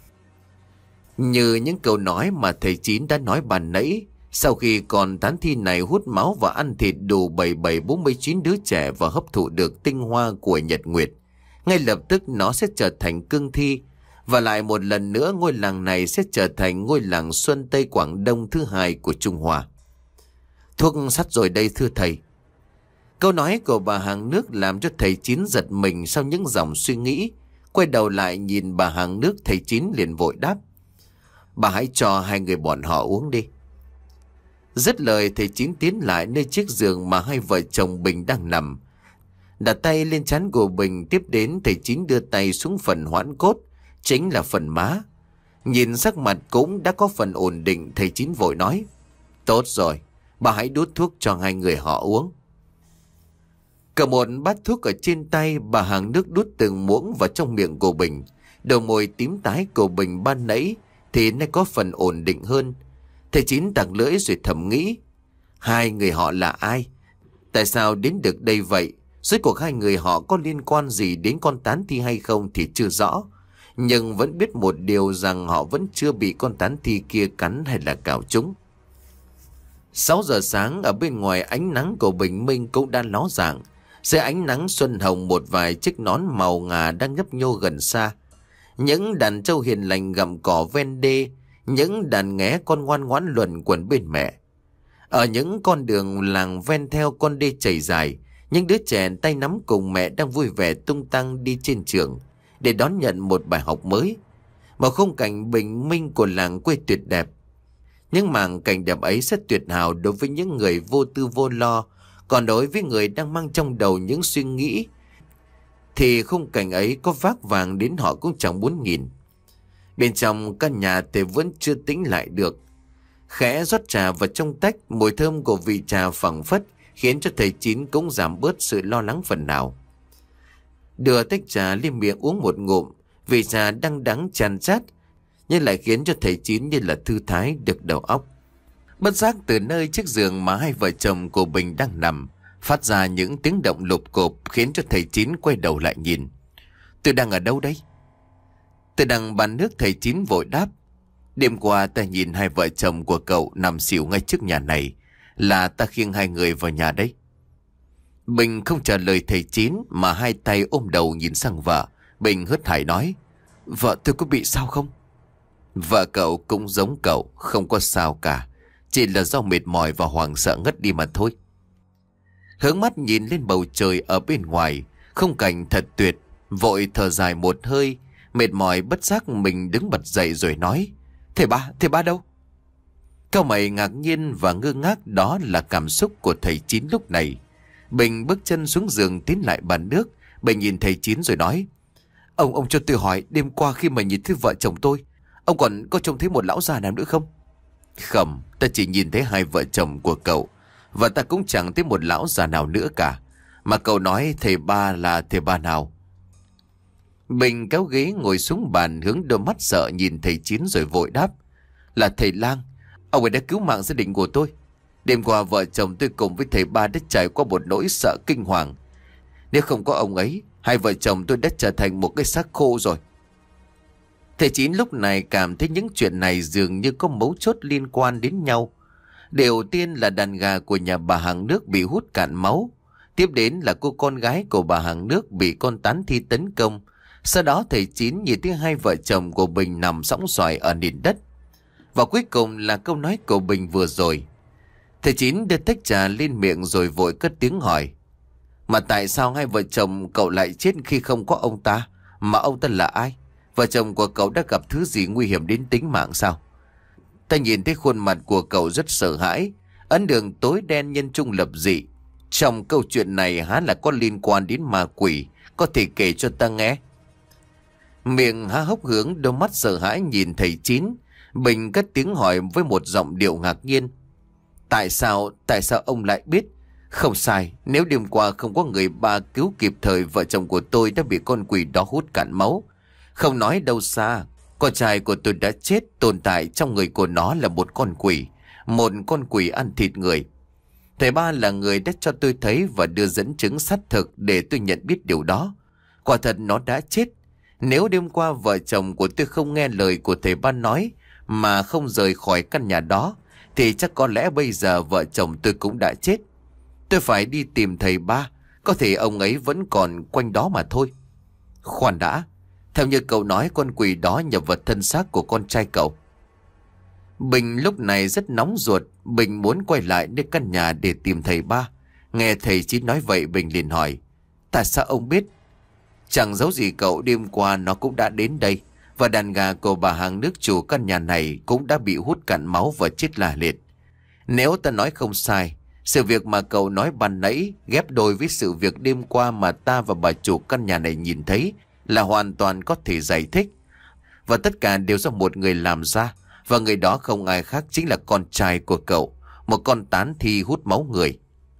Như những câu nói mà thầy Chín đã nói ban nãy, sau khi con tán thi này hút máu và ăn thịt đủ bảy bảy bốn mươi chín đứa trẻ và hấp thụ được tinh hoa của nhật nguyệt, ngay lập tức nó sẽ trở thành cương thi, và lại một lần nữa ngôi làng này sẽ trở thành ngôi làng Xuân Tây Quảng Đông thứ hai của Trung Hoa. Thuốc sắt rồi đây thưa thầy. Câu nói của bà hàng nước làm cho thầy Chín giật mình sau những dòng suy nghĩ. Quay đầu lại nhìn bà hàng nước, thầy Chín liền vội đáp: Bà hãy cho hai người bọn họ uống đi. Dứt lời, thầy Chín tiến lại nơi chiếc giường mà hai vợ chồng Bình đang nằm, đặt tay lên trán của Bình. Tiếp đến thầy Chín đưa tay xuống phần hoãn cốt, chính là phần má. Nhìn sắc mặt cũng đã có phần ổn định, thầy Chín vội nói: Tốt rồi, bà hãy đút thuốc cho hai người họ uống. Cầm một bát thuốc ở trên tay, bà hàng nước đút từng muỗng vào trong miệng của Bình. Đầu môi tím tái của Bình ban nãy thì nay có phần ổn định hơn. Thầy Chín tặc lưỡi rồi thầm nghĩ: Hai người họ là ai? Tại sao đến được đây vậy? Rốt cuộc hai người họ có liên quan gì đến con tán thi hay không thì chưa rõ. Nhưng vẫn biết một điều rằng họ vẫn chưa bị con tán thi kia cắn hay là cào trúng. Sáu giờ sáng, ở bên ngoài ánh nắng của bình minh cũng đã ló dạng. Dưới ánh nắng xuân hồng, một vài chiếc nón màu ngà đang nhấp nhô gần xa. Những đàn trâu hiền lành gặm cỏ ven đê, những đàn nghé con ngoan ngoãn luẩn quẩn bên mẹ. Ở những con đường làng ven theo con đê chảy dài, những đứa trẻ tay nắm cùng mẹ đang vui vẻ tung tăng đi trên trường để đón nhận một bài học mới. Một khung cảnh bình minh của làng quê tuyệt đẹp. Nhưng màng cảnh đẹp ấy rất tuyệt hảo đối với những người vô tư vô lo. Còn đối với người đang mang trong đầu những suy nghĩ thì khung cảnh ấy có vác vàng đến họ cũng chẳng muốn nhìn. Bên trong căn nhà thì vẫn chưa tĩnh lại được. Khẽ rót trà vào trong tách, mùi thơm của vị trà phảng phất khiến cho thầy Chín cũng giảm bớt sự lo lắng phần nào. Đưa tách trà lên miệng uống một ngụm, vị trà đắng đắng chan chát nhưng lại khiến cho thầy Chín như là thư thái được đầu óc. Bất giác từ nơi chiếc giường mà hai vợ chồng của Bình đang nằm phát ra những tiếng động lụp cộp khiến cho thầy Chín quay đầu lại nhìn. Tôi đang ở đâu đây? Từ đằng bàn nước, thầy Chín vội đáp. Đêm qua ta nhìn hai vợ chồng của cậu nằm xỉu ngay trước nhà này, là ta khiêng hai người vào nhà đấy. Bình không trả lời thầy Chín mà hai tay ôm đầu nhìn sang vợ. Bình hớt hải nói, vợ tôi có bị sao không? Vợ cậu cũng giống cậu, không có sao cả, chỉ là do mệt mỏi và hoảng sợ ngất đi mà thôi. Hướng mắt nhìn lên bầu trời ở bên ngoài, khung cảnh thật tuyệt, vội thở dài một hơi, mệt mỏi bất giác mình đứng bật dậy rồi nói, thầy ba, thầy ba đâu? Cao mày ngạc nhiên và ngơ ngác, đó là cảm xúc của thầy Chín lúc này. Bình bước chân xuống giường tiến lại bàn nước. Bình nhìn thầy Chín rồi nói, Ông, ông cho tôi hỏi, đêm qua khi mà nhìn thấy vợ chồng tôi, ông còn có trông thấy một lão già nào nữa không? Không, ta chỉ nhìn thấy hai vợ chồng của cậu, và ta cũng chẳng thấy một lão già nào nữa cả. Mà cậu nói thầy ba là thầy ba nào? Bình kéo ghế ngồi xuống bàn, hướng đôi mắt sợ nhìn thầy Chín rồi vội đáp, là thầy Lang. Ông ấy đã cứu mạng gia đình của tôi. Đêm qua vợ chồng tôi cùng với thầy ba đã trải qua một nỗi sợ kinh hoàng. Nếu không có ông ấy, hai vợ chồng tôi đã trở thành một cái xác khô rồi. Thầy Chín lúc này cảm thấy những chuyện này dường như có mấu chốt liên quan đến nhau. Đầu tiên là đàn gà của nhà bà hàng nước bị hút cạn máu. Tiếp đến là cô con gái của bà hàng nước bị con tán thi tấn công. Sau đó thầy Chín nhìn thấy hai vợ chồng của Bình nằm sõng soài ở nền đất. Và cuối cùng là câu nói của Bình vừa rồi. Thầy Chín đưa tách trà lên miệng rồi vội cất tiếng hỏi, mà tại sao hai vợ chồng cậu lại chết khi không có ông ta? Mà ông ta là ai? Vợ chồng của cậu đã gặp thứ gì nguy hiểm đến tính mạng sao? Ta nhìn thấy khuôn mặt của cậu rất sợ hãi, ấn đường tối đen nhân trung lập dị. Trong câu chuyện này há là có liên quan đến ma quỷ, có thể kể cho ta nghe? Miệng há hốc hướng, đôi mắt sợ hãi nhìn thầy Chín. Bình cất tiếng hỏi với một giọng điệu ngạc nhiên, tại sao, tại sao ông lại biết? Không sai, nếu đêm qua không có người ba cứu kịp thời, vợ chồng của tôi đã bị con quỷ đó hút cạn máu. Không nói đâu xa, con trai của tôi đã chết, tồn tại trong người của nó là một con quỷ, một con quỷ ăn thịt người. Thầy ba là người đã cho tôi thấy và đưa dẫn chứng xác thực để tôi nhận biết điều đó. Quả thật nó đã chết. Nếu đêm qua vợ chồng của tôi không nghe lời của thầy ba nói mà không rời khỏi căn nhà đó, thì chắc có lẽ bây giờ vợ chồng tôi cũng đã chết. Tôi phải đi tìm thầy ba, có thể ông ấy vẫn còn quanh đó mà thôi. Khoan đã, theo như cậu nói con quỷ đó nhập vào thân xác của con trai cậu. Bình lúc này rất nóng ruột. Bình muốn quay lại đến căn nhà để tìm thầy ba. Nghe thầy Chín nói vậy, Bình liền hỏi, tại sao ông biết? Chẳng giấu gì cậu, đêm qua nó cũng đã đến đây, và đàn gà của bà hàng nước chủ căn nhà này cũng đã bị hút cạn máu và chết la liệt. Nếu ta nói không sai, sự việc mà cậu nói ban nãy ghép đôi với sự việc đêm qua mà ta và bà chủ căn nhà này nhìn thấy là hoàn toàn có thể giải thích. Và tất cả đều do một người làm ra, và người đó không ai khác chính là con trai của cậu, một con tán thi hút máu người.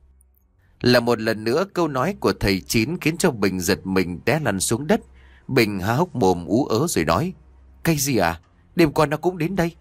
Là một lần nữa câu nói của thầy Chín khiến cho Bình giật mình té lăn xuống đất. Bình há hốc mồm ú ớ rồi nói, cái gì à? Đêm qua nó cũng đến đây.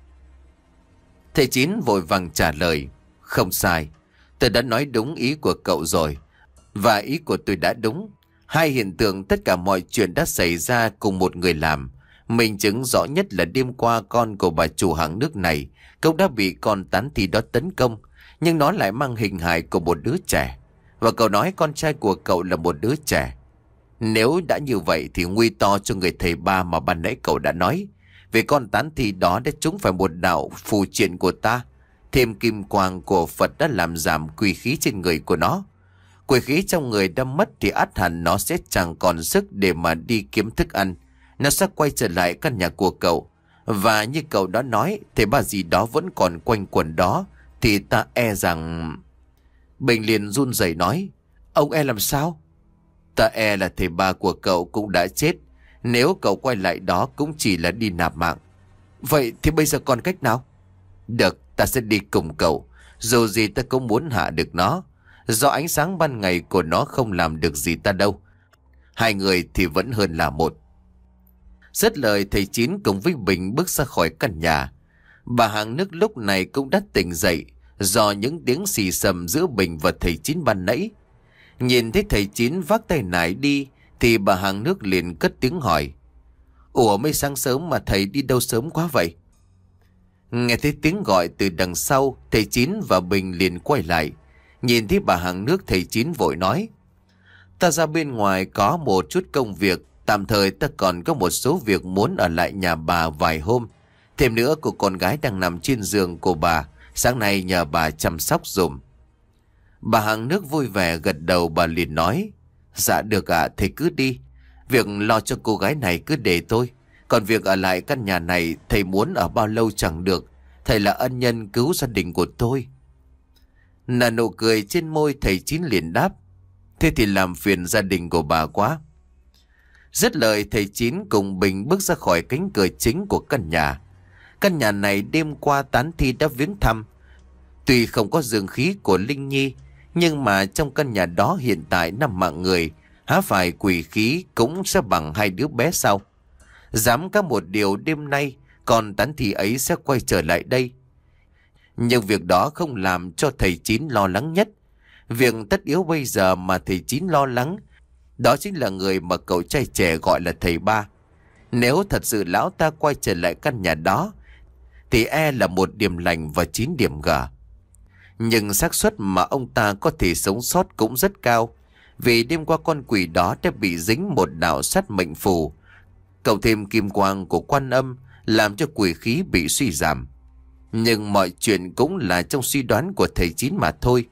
Thầy Chín vội vàng trả lời, không sai, tôi đã nói đúng ý của cậu rồi, và ý của tôi đã đúng. Hai hiện tượng, tất cả mọi chuyện đã xảy ra cùng một người làm. Minh chứng rõ nhất là đêm qua con của bà chủ hàng nước này cũng đã bị con tán thi đó tấn công, nhưng nó lại mang hình hài của một đứa trẻ. Và cậu nói con trai của cậu là một đứa trẻ. Nếu đã như vậy thì nguy to cho người thầy ba mà ban nãy cậu đã nói. Vì con tán thi đó đã trúng phải một đạo phù triện của ta. Thêm kim quang của Phật đã làm giảm quỷ khí trên người của nó. Quỷ khí trong người đã mất thì ắt hẳn nó sẽ chẳng còn sức để mà đi kiếm thức ăn. Nó sẽ quay trở lại căn nhà của cậu. Và như cậu đã nói, thầy ba gì đó vẫn còn quanh quẩn đó, thì ta e rằng... Bình liền run rẩy nói, ông e làm sao? Ta e là thầy ba của cậu cũng đã chết. Nếu cậu quay lại đó cũng chỉ là đi nạp mạng. Vậy thì bây giờ còn cách nào? Được, ta sẽ đi cùng cậu. Dù gì ta cũng muốn hạ được nó. Do ánh sáng ban ngày của nó không làm được gì ta đâu. Hai người thì vẫn hơn là một. Dứt lời, thầy Chín cùng với Bình bước ra khỏi căn nhà. Bà hàng nước lúc này cũng đã tỉnh dậy do những tiếng xì xầm giữa Bình và thầy Chín ban nãy. Nhìn thấy thầy Chín vác tay nải đi thì bà hàng nước liền cất tiếng hỏi, ủa mấy sáng sớm mà thầy đi đâu sớm quá vậy? Nghe thấy tiếng gọi từ đằng sau, thầy Chín và Bình liền quay lại. Nhìn thấy bà hàng nước, thầy Chín vội nói, ta ra bên ngoài có một chút công việc. Tạm thời ta còn có một số việc muốn ở lại nhà bà vài hôm. Thêm nữa, cô con gái đang nằm trên giường của bà, sáng nay nhờ bà chăm sóc dùm. Bà hàng nước vui vẻ gật đầu. Bà liền nói, dạ được ạ, thầy cứ đi. Việc lo cho cô gái này cứ để tôi. Còn việc ở lại căn nhà này, thầy muốn ở bao lâu chẳng được. Thầy là ân nhân cứu gia đình của tôi. Nở nụ cười trên môi, thầy Chín liền đáp, thế thì làm phiền gia đình của bà quá. Dứt lời, thầy Chín cùng Bình bước ra khỏi cánh cửa chính của căn nhà. Căn nhà này đêm qua tán thi đã viếng thăm. Tuy không có dương khí của Linh Nhi, nhưng mà trong căn nhà đó hiện tại năm mạng người, há phải quỷ khí cũng sẽ bằng hai đứa bé sao? Dám có một điều, đêm nay con tán thi ấy sẽ quay trở lại đây. Nhưng việc đó không làm cho thầy Chín lo lắng nhất. Việc tất yếu bây giờ mà thầy Chín lo lắng, đó chính là người mà cậu trai trẻ gọi là thầy ba. Nếu thật sự lão ta quay trở lại căn nhà đó, thì e là một điểm lành và chín điểm gờ. Nhưng xác suất mà ông ta có thể sống sót cũng rất cao, vì đêm qua con quỷ đó đã bị dính một đạo sát mệnh phù, cộng thêm kim quang của Quan Âm làm cho quỷ khí bị suy giảm. Nhưng mọi chuyện cũng là trong suy đoán của thầy Chín mà thôi.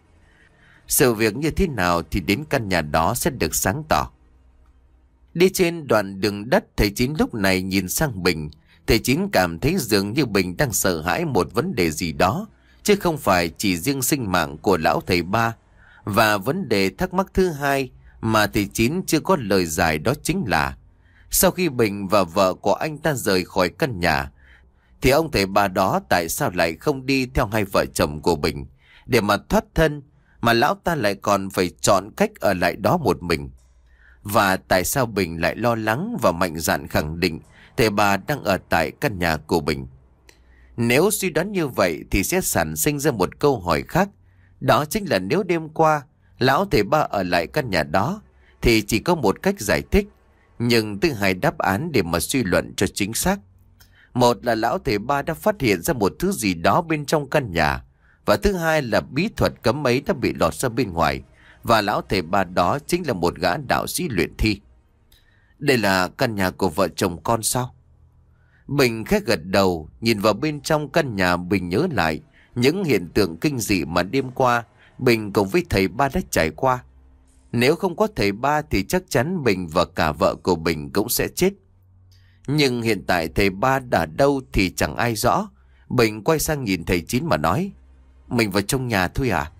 Sự việc như thế nào thì đến căn nhà đó sẽ được sáng tỏ. Đi trên đoạn đường đất, thầy Chín lúc này nhìn sang Bình. Thầy Chín cảm thấy dường như Bình đang sợ hãi một vấn đề gì đó, chứ không phải chỉ riêng sinh mạng của lão thầy ba. Và vấn đề thắc mắc thứ hai mà thầy Chín chưa có lời giải, đó chính là sau khi Bình và vợ của anh ta rời khỏi căn nhà, thì ông thầy ba đó tại sao lại không đi theo hai vợ chồng của Bình để mà thoát thân, mà lão ta lại còn phải chọn cách ở lại đó một mình? Và tại sao Bình lại lo lắng và mạnh dạn khẳng định thầy bà đang ở tại căn nhà của Bình? Nếu suy đoán như vậy thì sẽ sản sinh ra một câu hỏi khác. Đó chính là nếu đêm qua lão thầy ba ở lại căn nhà đó thì chỉ có một cách giải thích, nhưng từ hai đáp án để mà suy luận cho chính xác. Một là lão thầy ba đã phát hiện ra một thứ gì đó bên trong căn nhà, và thứ hai là bí thuật cấm ấy đã bị lọt ra bên ngoài, và lão thầy ba đó chính là một gã đạo sĩ luyện thi. Đây là căn nhà của vợ chồng con sao? Bình khẽ gật đầu. Nhìn vào bên trong căn nhà, Bình nhớ lại những hiện tượng kinh dị mà đêm qua Bình cùng với thầy ba đã trải qua. Nếu không có thầy ba thì chắc chắn Bình và cả vợ của Bình cũng sẽ chết. Nhưng hiện tại thầy ba đã đâu thì chẳng ai rõ. Bình quay sang nhìn thầy Chín mà nói, mình vào trong nhà thôi à?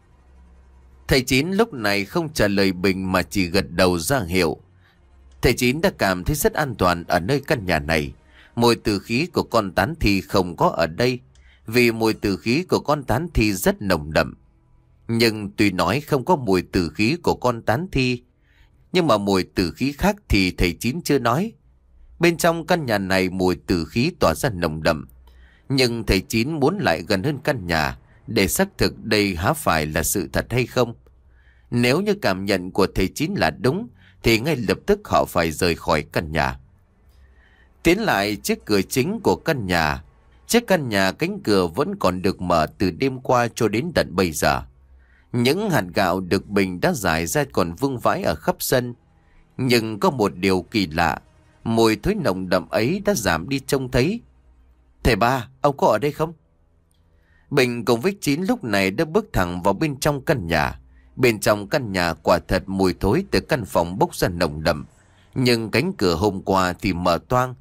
Thầy Chín lúc này không trả lời Bình mà chỉ gật đầu ra hiệu. Thầy Chín đã cảm thấy rất an toàn ở nơi căn nhà này. Mùi tử khí của con tán thi không có ở đây, vì mùi tử khí của con tán thi rất nồng đậm. Nhưng tuy nói không có mùi tử khí của con tán thi, nhưng mà mùi tử khí khác thì thầy Chín chưa nói. Bên trong căn nhà này mùi tử khí tỏa ra nồng đậm, nhưng thầy Chín muốn lại gần hơn căn nhà để xác thực đây há phải là sự thật hay không. Nếu như cảm nhận của thầy Chín là đúng thì ngay lập tức họ phải rời khỏi căn nhà. Tiến lại trước cửa chính của căn nhà. Chiếc căn nhà cánh cửa vẫn còn được mở từ đêm qua cho đến tận bây giờ. Những hạt gạo được Bình đã rải ra còn vương vãi ở khắp sân. Nhưng có một điều kỳ lạ, mùi thối nồng đậm ấy đã giảm đi trông thấy. Thầy ba, ông có ở đây không? Bình cùng với Chín lúc này đã bước thẳng vào bên trong căn nhà. Bên trong căn nhà quả thật mùi thối từ căn phòng bốc ra nồng đậm. Nhưng cánh cửa hôm qua thì mở toang,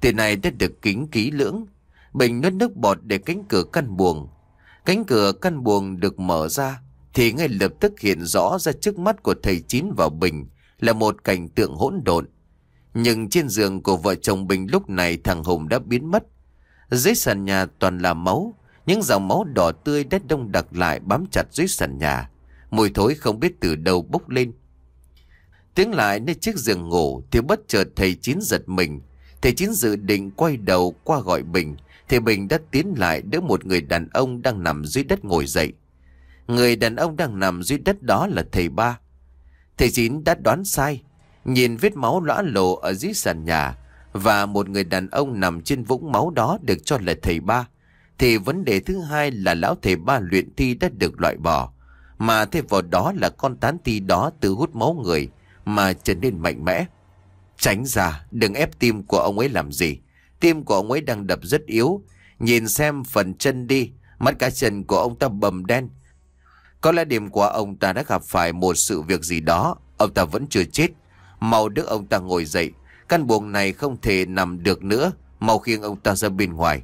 Tiền này đã được kính kỹ lưỡng. Bình nuốt nước bọt để cánh cửa căn buồng. Cánh cửa căn buồng được mở ra thì ngay lập tức hiện rõ ra trước mắt của thầy Chín và Bình là một cảnh tượng hỗn độn. Nhưng trên giường của vợ chồng Bình lúc này thằng Hùng đã biến mất. Dưới sàn nhà toàn là máu. Những dòng máu đỏ tươi đã đông đặc lại bám chặt dưới sàn nhà. Mùi thối không biết từ đâu bốc lên. Tiếng lại nơi chiếc giường ngủ thì bất chợt thầy Chín giật mình. Thầy Chín dự định quay đầu qua gọi Bình thì Bình đã tiến lại đỡ một người đàn ông đang nằm dưới đất ngồi dậy. Người đàn ông đang nằm dưới đất đó là thầy Ba. Thầy Chín đã đoán sai. Nhìn vết máu lõa lồ ở dưới sàn nhà và một người đàn ông nằm trên vũng máu đó được cho là thầy Ba, thì vấn đề thứ hai là lão thầy Ba luyện thi đã được loại bỏ, mà thêm vào đó là con tán thi đó tự hút máu người mà trở nên mạnh mẽ. Tránh ra, đừng ép tim của ông ấy làm gì. Tim của ông ấy đang đập rất yếu. Nhìn xem phần chân đi, mắt cá chân của ông ta bầm đen. Có lẽ đêm qua ông ta đã gặp phải một sự việc gì đó. Ông ta vẫn chưa chết. Mau đỡ ông ta ngồi dậy. Căn buồng này không thể nằm được nữa. Mau khiêng ông ta ra bên ngoài.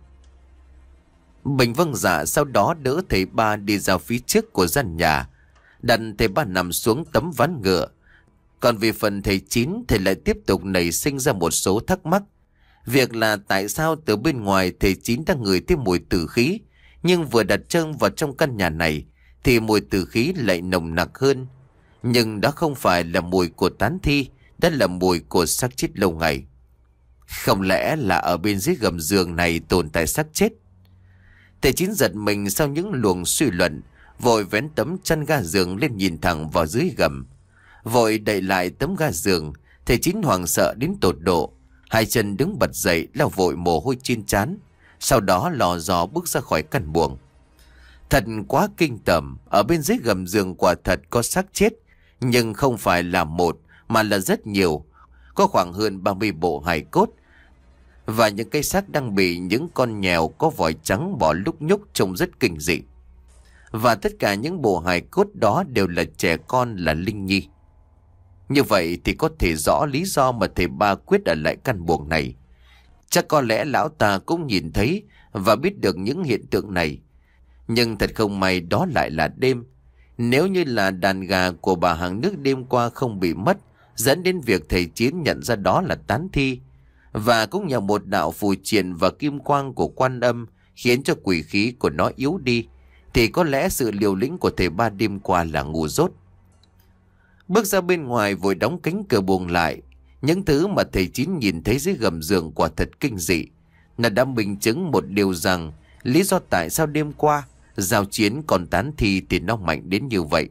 Bình vâng dạ, sau đó đỡ thầy Ba đi ra phía trước của gian nhà, đặt thầy Ba nằm xuống tấm ván ngựa. Còn về phần thầy Chín thì lại tiếp tục nảy sinh ra một số thắc mắc. Việc là tại sao từ bên ngoài thầy Chín đang ngửi thấy mùi tử khí, nhưng vừa đặt chân vào trong căn nhà này thì mùi tử khí lại nồng nặc hơn. Nhưng đó không phải là mùi của tán thi, đó là mùi của xác chết lâu ngày. Không lẽ là ở bên dưới gầm giường này tồn tại xác chết? Thầy Chín giật mình sau những luồng suy luận, vội vén tấm chăn ga giường lên nhìn thẳng vào dưới gầm. Vội đậy lại tấm ga giường, thầy Chín hoảng sợ đến tột độ. Hai chân đứng bật dậy, lau vội mồ hôi trên trán, sau đó lò dò bước ra khỏi căn buồng. Thật quá kinh tởm, ở bên dưới gầm giường quả thật có xác chết, nhưng không phải là một mà là rất nhiều, có khoảng hơn ba mươi bộ hài cốt, và những cây xác đang bị những con nhèo có vòi trắng bỏ lúc nhúc trông rất kinh dị. Và tất cả những bộ hài cốt đó đều là trẻ con, là linh nhi. Như vậy thì có thể rõ lý do mà thầy Ba quyết ở lại căn buồng này. Chắc có lẽ lão ta cũng nhìn thấy và biết được những hiện tượng này. Nhưng thật không may đó lại là đêm. Nếu như là đàn gà của bà hàng nước đêm qua không bị mất, dẫn đến việc thầy Chiến nhận ra đó là tán thi, và cũng nhờ một đạo phù triện và kim quang của Quan Âm khiến cho quỷ khí của nó yếu đi, thì có lẽ sự liều lĩnh của thầy Ba đêm qua là ngu dốt. Bước ra bên ngoài vội đóng cánh cửa buồng lại. Những thứ mà thầy Chín nhìn thấy dưới gầm giường quả thật kinh dị. Nó đã minh chứng một điều rằng lý do tại sao đêm qua giao chiến còn tán thi thì nó mạnh đến như vậy.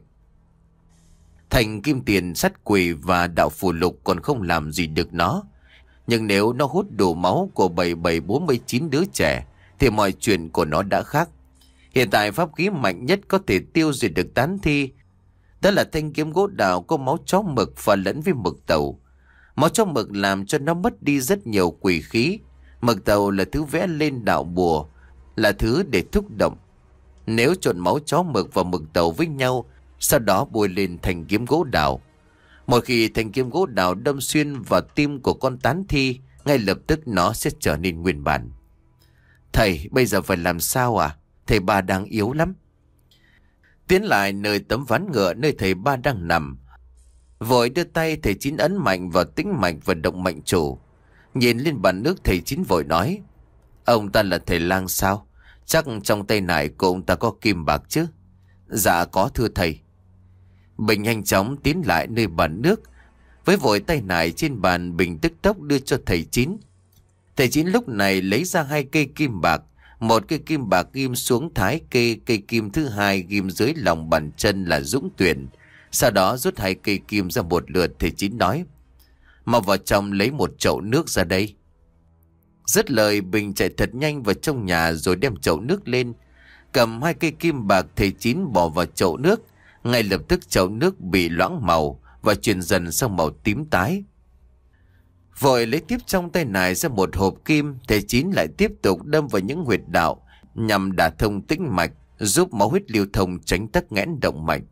Thành kim tiền, sắt quỷ và đạo phù lục còn không làm gì được nó. Nhưng nếu nó hút đủ máu của bảy bảy bốn mươi chín đứa trẻ thì mọi chuyện của nó đã khác. Hiện tại pháp khí mạnh nhất có thể tiêu diệt được tán thi, đó là thanh kiếm gỗ đào có máu chó mực pha lẫn với mực tàu. Máu chó mực làm cho nó mất đi rất nhiều quỷ khí. Mực tàu là thứ vẽ lên đạo bùa, là thứ để thúc động. Nếu trộn máu chó mực và mực tàu với nhau, sau đó bôi lên thanh kiếm gỗ đào, một khi thanh kiếm gỗ đào đâm xuyên vào tim của con tán thi, ngay lập tức nó sẽ trở nên nguyên bản. Thầy, bây giờ phải làm sao à? Thầy Ba đang yếu lắm. Tiến lại nơi tấm ván ngựa nơi thầy Ba đang nằm, vội đưa tay thầy Chín ấn mạnh vào tĩnh mạch và động mạch chủ. Nhìn lên bàn nước, thầy Chín vội nói: Ông ta là thầy Lang sao? Chắc trong tay này của ông ta có kim bạc chứ? Dạ có thưa thầy. Bình nhanh chóng tiến lại nơi bàn nước, với vội tay nải trên bàn. Bình tức tốc đưa cho thầy Chín. Thầy Chín lúc này lấy ra hai cây kim bạc. Một cây kim bạc ghim xuống thái kê, cây kim thứ hai ghim dưới lòng bàn chân là dũng tuyển. Sau đó rút hai cây kim ra một lượt. Thầy Chín nói: Mau vào trong lấy một chậu nước ra đây. Dứt lời, Bình chạy thật nhanh vào trong nhà rồi đem chậu nước lên. Cầm hai cây kim bạc, thầy Chín bỏ vào chậu nước. Ngay lập tức chậu nước bị loãng màu và chuyển dần sang màu tím tái. Vội lấy tiếp trong tay nải ra một hộp kim, thầy Chín lại tiếp tục đâm vào những huyệt đạo nhằm đả thông tĩnh mạch, giúp máu huyết lưu thông, tránh tắc nghẽn động mạch.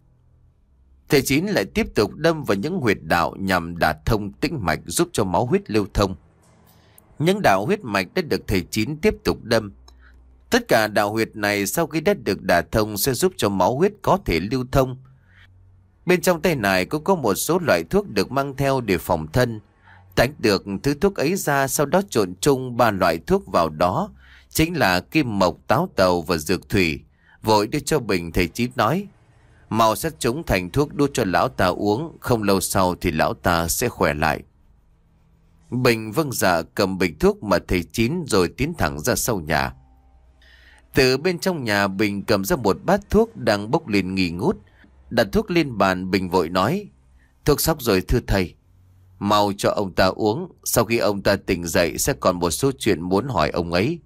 Thầy Chín lại tiếp tục đâm vào những huyệt đạo nhằm đả thông tĩnh mạch, giúp cho máu huyết lưu thông. Những đạo huyết mạch đã được thầy Chín tiếp tục đâm. Tất cả đạo huyệt này sau khi đã được đả thông sẽ giúp cho máu huyết có thể lưu thông. Bên trong tay này cũng có một số loại thuốc được mang theo để phòng thân. Tách được thứ thuốc ấy ra, sau đó trộn chung ba loại thuốc vào đó, chính là kim mộc, táo tàu và dược thủy. Vội đưa cho Bình, thầy Chín nói: mau sẽ chúng thành thuốc đút cho lão ta uống, không lâu sau thì lão ta sẽ khỏe lại. Bình vâng dạ cầm bịch thuốc mà thầy Chín rồi tiến thẳng ra sau nhà. Từ bên trong nhà Bình cầm ra một bát thuốc đang bốc lên nghi ngút. Đặt thuốc lên bàn, Bình vội nói: thuốc sóc rồi thưa thầy, mau cho ông ta uống, sau khi ông ta tỉnh dậy sẽ còn một số chuyện muốn hỏi ông ấy.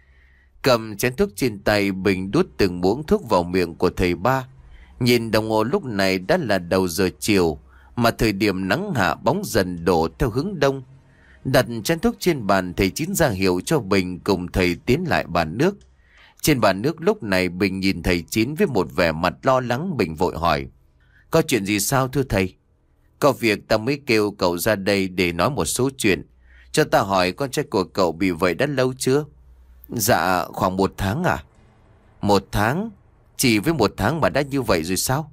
Cầm chén thuốc trên tay, Bình đút từng muỗng thuốc vào miệng của thầy Ba. Nhìn đồng hồ lúc này đã là đầu giờ chiều, mà thời điểm nắng hạ bóng dần đổ theo hướng đông. Đặt chén thuốc trên bàn, thầy Chín ra hiệu cho Bình cùng thầy tiến lại bàn nước. Trên bàn nước lúc này Bình nhìn thầy Chín với một vẻ mặt lo lắng. Bình vội hỏi: có chuyện gì sao thưa thầy? Có việc ta mới kêu cậu ra đây để nói một số chuyện. Cho ta hỏi con trai của cậu bị vậy đã lâu chưa? Dạ khoảng một tháng à? Một tháng? Chỉ với một tháng mà đã như vậy rồi sao?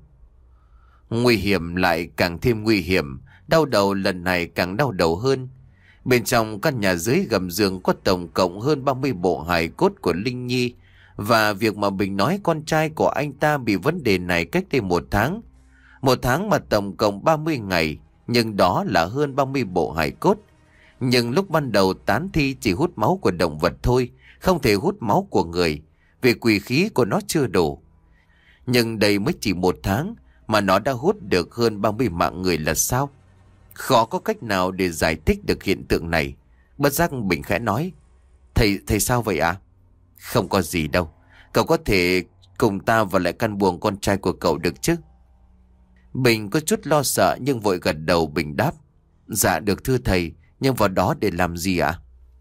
Nguy hiểm lại càng thêm nguy hiểm. Đau đầu lần này càng đau đầu hơn. Bên trong căn nhà dưới gầm giường có tổng cộng hơn ba mươi bộ hài cốt của Linh Nhi. Và việc mà Bình nói con trai của anh ta bị vấn đề này cách đây một tháng. Một tháng mà tổng cộng ba mươi ngày, nhưng đó là hơn ba mươi bộ hài cốt. Nhưng lúc ban đầu tán thi chỉ hút máu của động vật thôi, không thể hút máu của người, vì quỷ khí của nó chưa đủ. Nhưng đây mới chỉ một tháng mà nó đã hút được hơn ba mươi mạng người là sao? Khó có cách nào để giải thích được hiện tượng này. Bất giác Bình khẽ nói: Thầy, thầy sao vậy ạ? À? Không có gì đâu. Cậu có thể cùng ta vào lại căn buồng con trai của cậu được chứ? Bình có chút lo sợ nhưng vội gật đầu. Bình đáp: dạ được thưa thầy, nhưng vào đó để làm gì ạ? À?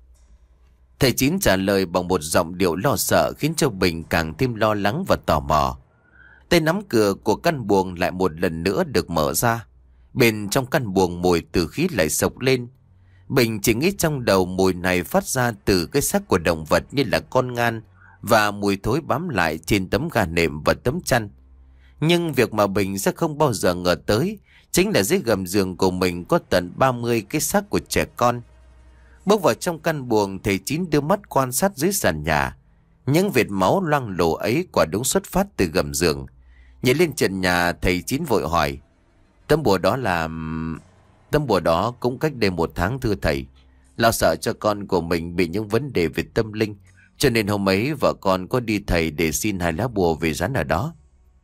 Thầy Chín trả lời bằng một giọng điệu lo sợ khiến cho Bình càng thêm lo lắng và tò mò. Tay nắm cửa của căn buồng lại một lần nữa được mở ra. Bên trong căn buồng mùi tử khí lại sộc lên. Bình chỉ nghĩ trong đầu mùi này phát ra từ cái xác của động vật như là con ngan, và mùi thối bám lại trên tấm ga nệm và tấm chăn. Nhưng việc mà Bình sẽ không bao giờ ngờ tới chính là dưới gầm giường của mình có tận ba mươi cái xác của trẻ con. Bước vào trong căn buồng, thầy Chín đưa mắt quan sát dưới sàn nhà. Những vệt máu loang lổ ấy quả đúng xuất phát từ gầm giường. Nhảy lên trần nhà, thầy Chín vội hỏi: tấm bùa đó là... Tấm bùa đó cũng cách đây một tháng thưa thầy. Lão sợ cho con của mình bị những vấn đề về tâm linh, cho nên hôm ấy vợ con có đi thầy để xin hai lá bùa về dán ở đó.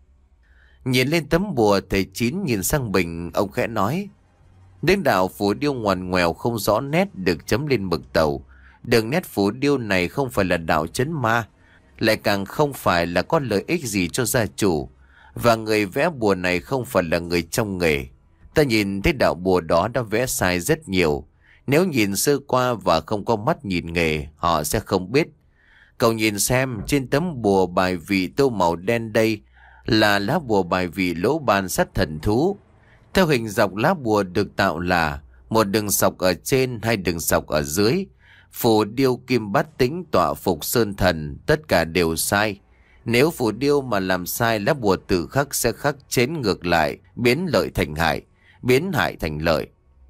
Nhìn lên tấm bùa, thầy Chín nhìn sang Bình, ông khẽ nói: những đạo phù điêu ngoằn ngoèo không rõ nét được chấm lên mực tàu. Đường nét phù điêu này không phải là đạo trấn ma, lại càng không phải là có lợi ích gì cho gia chủ. Và người vẽ bùa này không phải là người trong nghề. Ta nhìn thấy đạo bùa đó đã vẽ sai rất nhiều. Nếu nhìn sơ qua và không có mắt nhìn nghề, họ sẽ không biết. Cậu nhìn xem, trên tấm bùa bài vị tô màu đen đây là lá bùa bài vị lỗ ban sát thần thú. Theo hình dọc lá bùa được tạo là một đường sọc ở trên, hai đường sọc ở dưới. Phù điêu kim bát tính tọa phục sơn thần, tất cả đều sai. Nếu phù điêu mà làm sai, lá bùa tự khắc sẽ khắc chến ngược lại, biến lợi thành hại, biến hại thành lợi.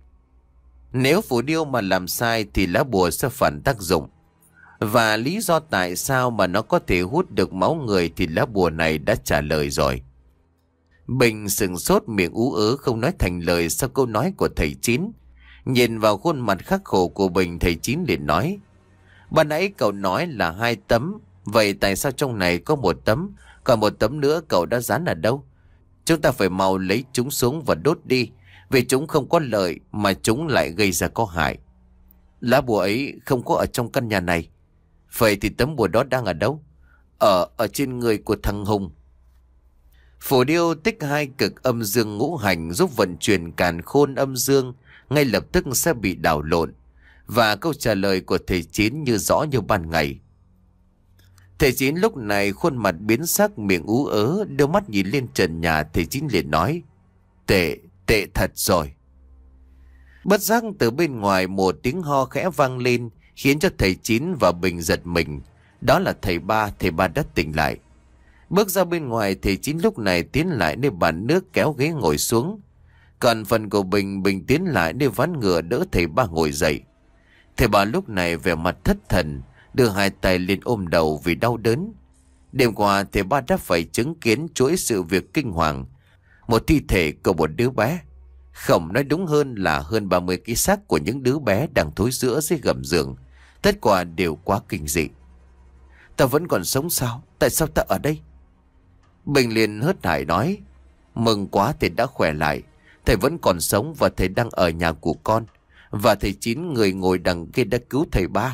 Nếu phù điêu mà làm sai thì lá bùa sẽ phản tác dụng. Và lý do tại sao mà nó có thể hút được máu người thì lá bùa này đã trả lời rồi. Bình sừng sốt, miệng ú ớ không nói thành lời sau câu nói của thầy Chín. Nhìn vào khuôn mặt khắc khổ của Bình, thầy Chín liền nói: ban nãy cậu nói là hai tấm, vậy tại sao trong này có một tấm, còn một tấm nữa cậu đã dán ở đâu? Chúng ta phải mau lấy chúng xuống và đốt đi, vì chúng không có lợi mà chúng lại gây ra có hại. Lá bùa ấy không có ở trong căn nhà này. Vậy thì tấm bùa đó đang ở đâu? Ở, ở trên người của thằng Hùng. Phù điêu tích hai cực âm dương ngũ hành giúp vận chuyển càn khôn âm dương, ngay lập tức sẽ bị đảo lộn. Và câu trả lời của thầy Chín như rõ như ban ngày. Thầy Chín lúc này khuôn mặt biến sắc, miệng ú ớ, đưa mắt nhìn lên trần nhà. Thầy Chín liền nói: Tệ, tệ thật rồi. Bất giác từ bên ngoài một tiếng ho khẽ vang lên, khiến cho thầy Chín và Bình giật mình. Đó là thầy Ba, thầy Ba đã tỉnh lại. Bước ra bên ngoài, thầy Chín lúc này tiến lại nơi bàn nước kéo ghế ngồi xuống. Còn phần của Bình, Bình tiến lại nơi ván ngựa đỡ thầy Ba ngồi dậy. Thầy Ba lúc này vẻ mặt thất thần, đưa hai tay lên ôm đầu vì đau đớn. Đêm qua thầy Ba đã phải chứng kiến chuỗi sự việc kinh hoàng. Một thi thể của một đứa bé, không, nói đúng hơn là hơn ba mươi ký xác của những đứa bé đang thối rữa dưới gầm giường. Tất cả đều quá kinh dị. Ta vẫn còn sống sao? Tại sao ta ở đây? Bình liền hớt hải nói, mừng quá, thầy đã khỏe lại. Thầy vẫn còn sống và thầy đang ở nhà của con. Và thầy Chín người ngồi đằng kia đã cứu thầy Ba.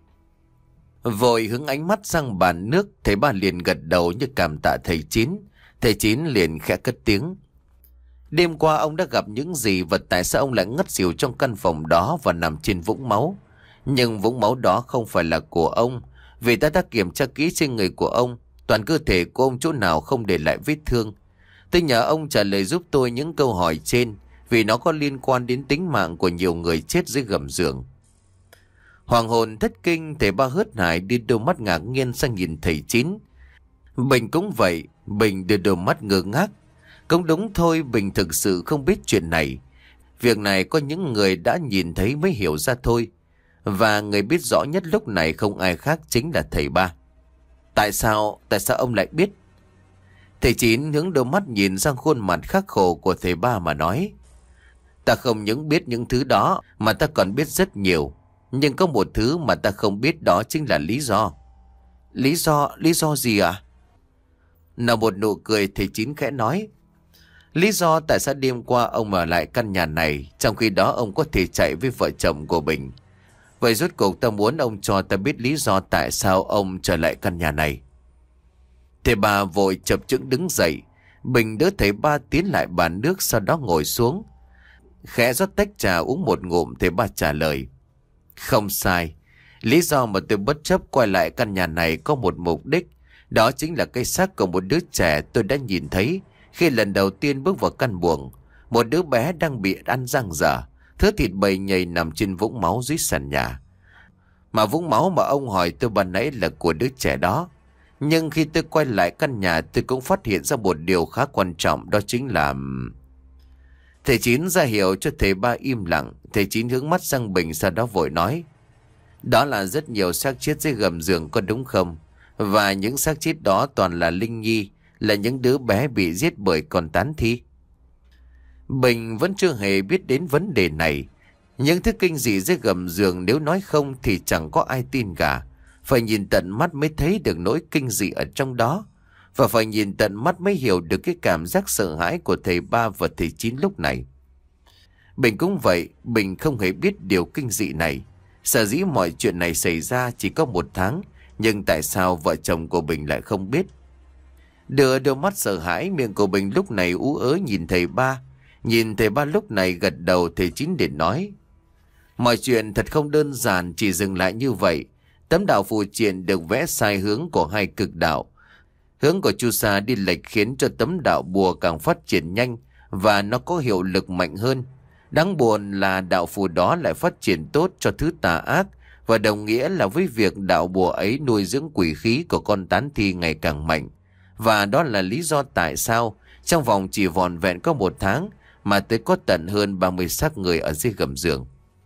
Vội hướng ánh mắt sang bàn nước, thầy Ba liền gật đầu như cảm tạ thầy Chín. Thầy Chín liền khẽ cất tiếng, đêm qua ông đã gặp những gì và tại sao ông lại ngất xỉu trong căn phòng đó và nằm trên vũng máu? Nhưng vũng máu đó không phải là của ông, vì ta đã kiểm tra kỹ trên người của ông. Toàn cơ thể của ông chỗ nào không để lại vết thương. Tôi nhờ ông trả lời giúp tôi những câu hỏi trên, vì nó có liên quan đến tính mạng của nhiều người chết dưới gầm giường. Hoàng hồn thất kinh, thầy Ba hớt hải đi đôi mắt ngạc nhiên sang nhìn thầy Chín. Bình cũng vậy, Bình đưa đôi mắt ngơ ngác. Cũng đúng thôi, Bình thực sự không biết chuyện này. Việc này có những người đã nhìn thấy mới hiểu ra thôi. Và người biết rõ nhất lúc này không ai khác chính là thầy Ba. Tại sao, tại sao ông lại biết? Thầy Chín hướng đôi mắt nhìn sang khuôn mặt khắc khổ của thầy Ba mà nói, ta không những biết những thứ đó mà ta còn biết rất nhiều. Nhưng có một thứ mà ta không biết, đó chính là lý do. Lý do, lý do gì ạ? À? Nào một nụ cười, thầy Chín khẽ nói, lý do tại sao đêm qua ông ở lại căn nhà này, trong khi đó ông có thể chạy với vợ chồng của Bình. Vậy rốt cuộc ta muốn ông cho ta biết lý do tại sao ông trở lại căn nhà này. Thầy Ba vội chập chững đứng dậy. Bình đỡ thầy Ba tiến lại bàn nước, sau đó ngồi xuống. Khẽ rót tách trà uống một ngụm, thầy Ba trả lời, không sai. Lý do mà tôi bất chấp quay lại căn nhà này có một mục đích. Đó chính là cái xác của một đứa trẻ tôi đã nhìn thấy khi lần đầu tiên bước vào căn buồng. Một đứa bé đang bị ăn răng dở, thớ thịt bầy nhầy nằm trên vũng máu dưới sàn nhà. Mà vũng máu mà ông hỏi tôi ban nãy là của đứa trẻ đó. Nhưng khi tôi quay lại căn nhà, tôi cũng phát hiện ra một điều khá quan trọng, đó chính là... Thầy Chín ra hiệu cho thầy Ba im lặng. Thầy Chín hướng mắt sang Bình, sau đó vội nói, đó là rất nhiều xác chết dưới gầm giường, có đúng không? Và những xác chết đó toàn là linh nhi, là những đứa bé bị giết bởi con tán thi. Bình vẫn chưa hề biết đến vấn đề này. Những thứ kinh dị dưới gầm giường nếu nói không thì chẳng có ai tin cả. Phải nhìn tận mắt mới thấy được nỗi kinh dị ở trong đó. Và phải nhìn tận mắt mới hiểu được cái cảm giác sợ hãi của thầy Ba và thầy Chín lúc này. Bình cũng vậy, Bình không hề biết điều kinh dị này. Sở dĩ mọi chuyện này xảy ra chỉ có một tháng, nhưng tại sao vợ chồng của Bình lại không biết? Đưa đôi mắt sợ hãi, miệng của Bình lúc này ú ớ nhìn thầy Ba. Nhìn thầy Ba lúc này gật đầu, thầy Chín để nói, mọi chuyện thật không đơn giản chỉ dừng lại như vậy. Tấm đạo phù triện được vẽ sai hướng của hai cực đạo. Hướng của Chu Sa đi lệch khiến cho tấm đạo bùa càng phát triển nhanh và nó có hiệu lực mạnh hơn. Đáng buồn là đạo phù đó lại phát triển tốt cho thứ tà ác, và đồng nghĩa là với việc đạo bùa ấy nuôi dưỡng quỷ khí của con tán thi ngày càng mạnh. Và đó là lý do tại sao trong vòng chỉ vòn vẹn có một tháng mà tới có tận hơn ba mươi xác người ở dưới gầm giường.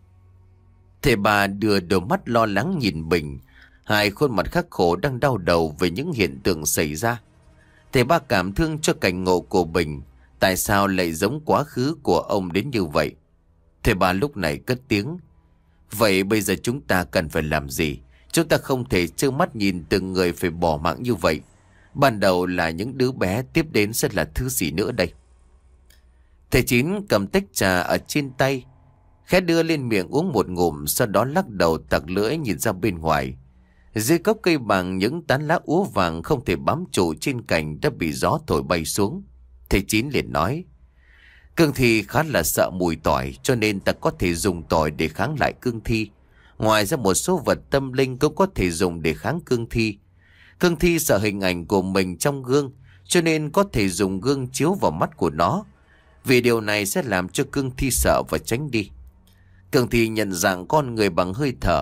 Thầy Ba đưa đôi mắt lo lắng nhìn Bình, hai khuôn mặt khắc khổ đang đau đầu về những hiện tượng xảy ra. Thầy Ba cảm thương cho cảnh ngộ của Bình, tại sao lại giống quá khứ của ông đến như vậy. Thầy Ba lúc này cất tiếng, vậy bây giờ chúng ta cần phải làm gì? Chúng ta không thể trơ mắt nhìn từng người phải bỏ mạng như vậy. Ban đầu là những đứa bé, tiếp đến sẽ là thứ gì nữa đây? Thầy Chín cầm tách trà ở trên tay, khẽ đưa lên miệng uống một ngụm, sau đó lắc đầu tặc lưỡi nhìn ra bên ngoài. Dưới gốc cây bằng, những tán lá úa vàng không thể bám trụ trên cành đã bị gió thổi bay xuống. Thầy Chín liền nói, cương thi khá là sợ mùi tỏi, cho nên ta có thể dùng tỏi để kháng lại cương thi. Ngoài ra một số vật tâm linh cũng có thể dùng để kháng cương thi. Cương thi sợ hình ảnh của mình trong gương, cho nên có thể dùng gương chiếu vào mắt của nó. Vì điều này sẽ làm cho cương thi sợ và tránh đi. Cương thi nhận dạng con người bằng hơi thở,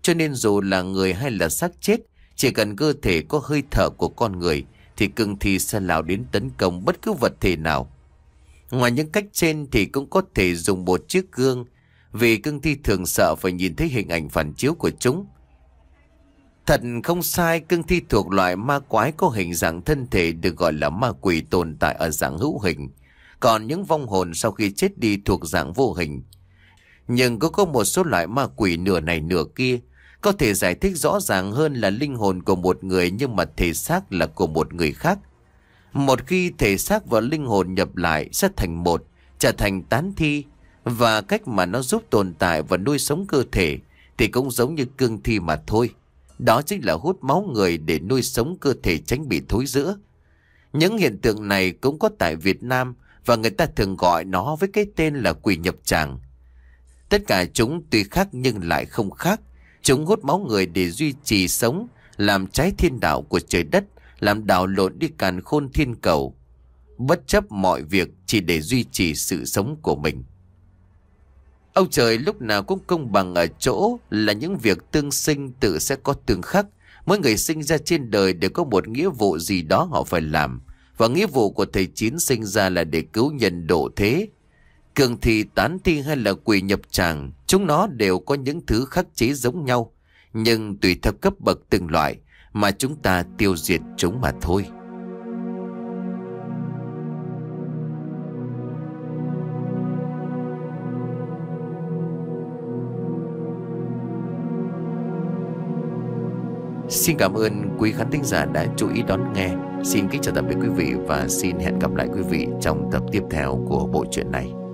cho nên dù là người hay là xác chết, chỉ cần cơ thể có hơi thở của con người thì cương thi sẽ lao đến tấn công bất cứ vật thể nào. Ngoài những cách trên thì cũng có thể dùng một chiếc gương, vì cương thi thường sợ phải nhìn thấy hình ảnh phản chiếu của chúng. Thật không sai, cương thi thuộc loại ma quái có hình dạng thân thể được gọi là ma quỷ tồn tại ở dạng hữu hình. Còn những vong hồn sau khi chết đi thuộc dạng vô hình. Nhưng cũng có một số loại ma quỷ nửa này nửa kia, có thể giải thích rõ ràng hơn là linh hồn của một người nhưng mà thể xác là của một người khác. Một khi thể xác và linh hồn nhập lại sẽ thành một, trở thành tán thi, và cách mà nó giúp tồn tại và nuôi sống cơ thể thì cũng giống như cương thi mà thôi. Đó chính là hút máu người để nuôi sống cơ thể tránh bị thối rữa. Những hiện tượng này cũng có tại Việt Nam và người ta thường gọi nó với cái tên là quỷ nhập tràng. Tất cả chúng tuy khác nhưng lại không khác. Chúng hút máu người để duy trì sống, làm trái thiên đạo của trời đất, làm đảo lộn đi càn khôn thiên cầu, bất chấp mọi việc chỉ để duy trì sự sống của mình. Ông trời lúc nào cũng công bằng ở chỗ là những việc tương sinh tự sẽ có tương khắc. Mỗi người sinh ra trên đời đều có một nghĩa vụ gì đó họ phải làm, và nghĩa vụ của thầy Chín sinh ra là để cứu nhân độ thế. Cường thi, tán thi hay là quỷ nhập tràng, chúng nó đều có những thứ khắc chế giống nhau, nhưng tùy theo cấp bậc từng loại mà chúng ta tiêu diệt chúng mà thôi. Xin cảm ơn quý khán thính giả đã chú ý đón nghe. Xin kính chào tạm biệt quý vị và xin hẹn gặp lại quý vị trong tập tiếp theo của bộ truyện này.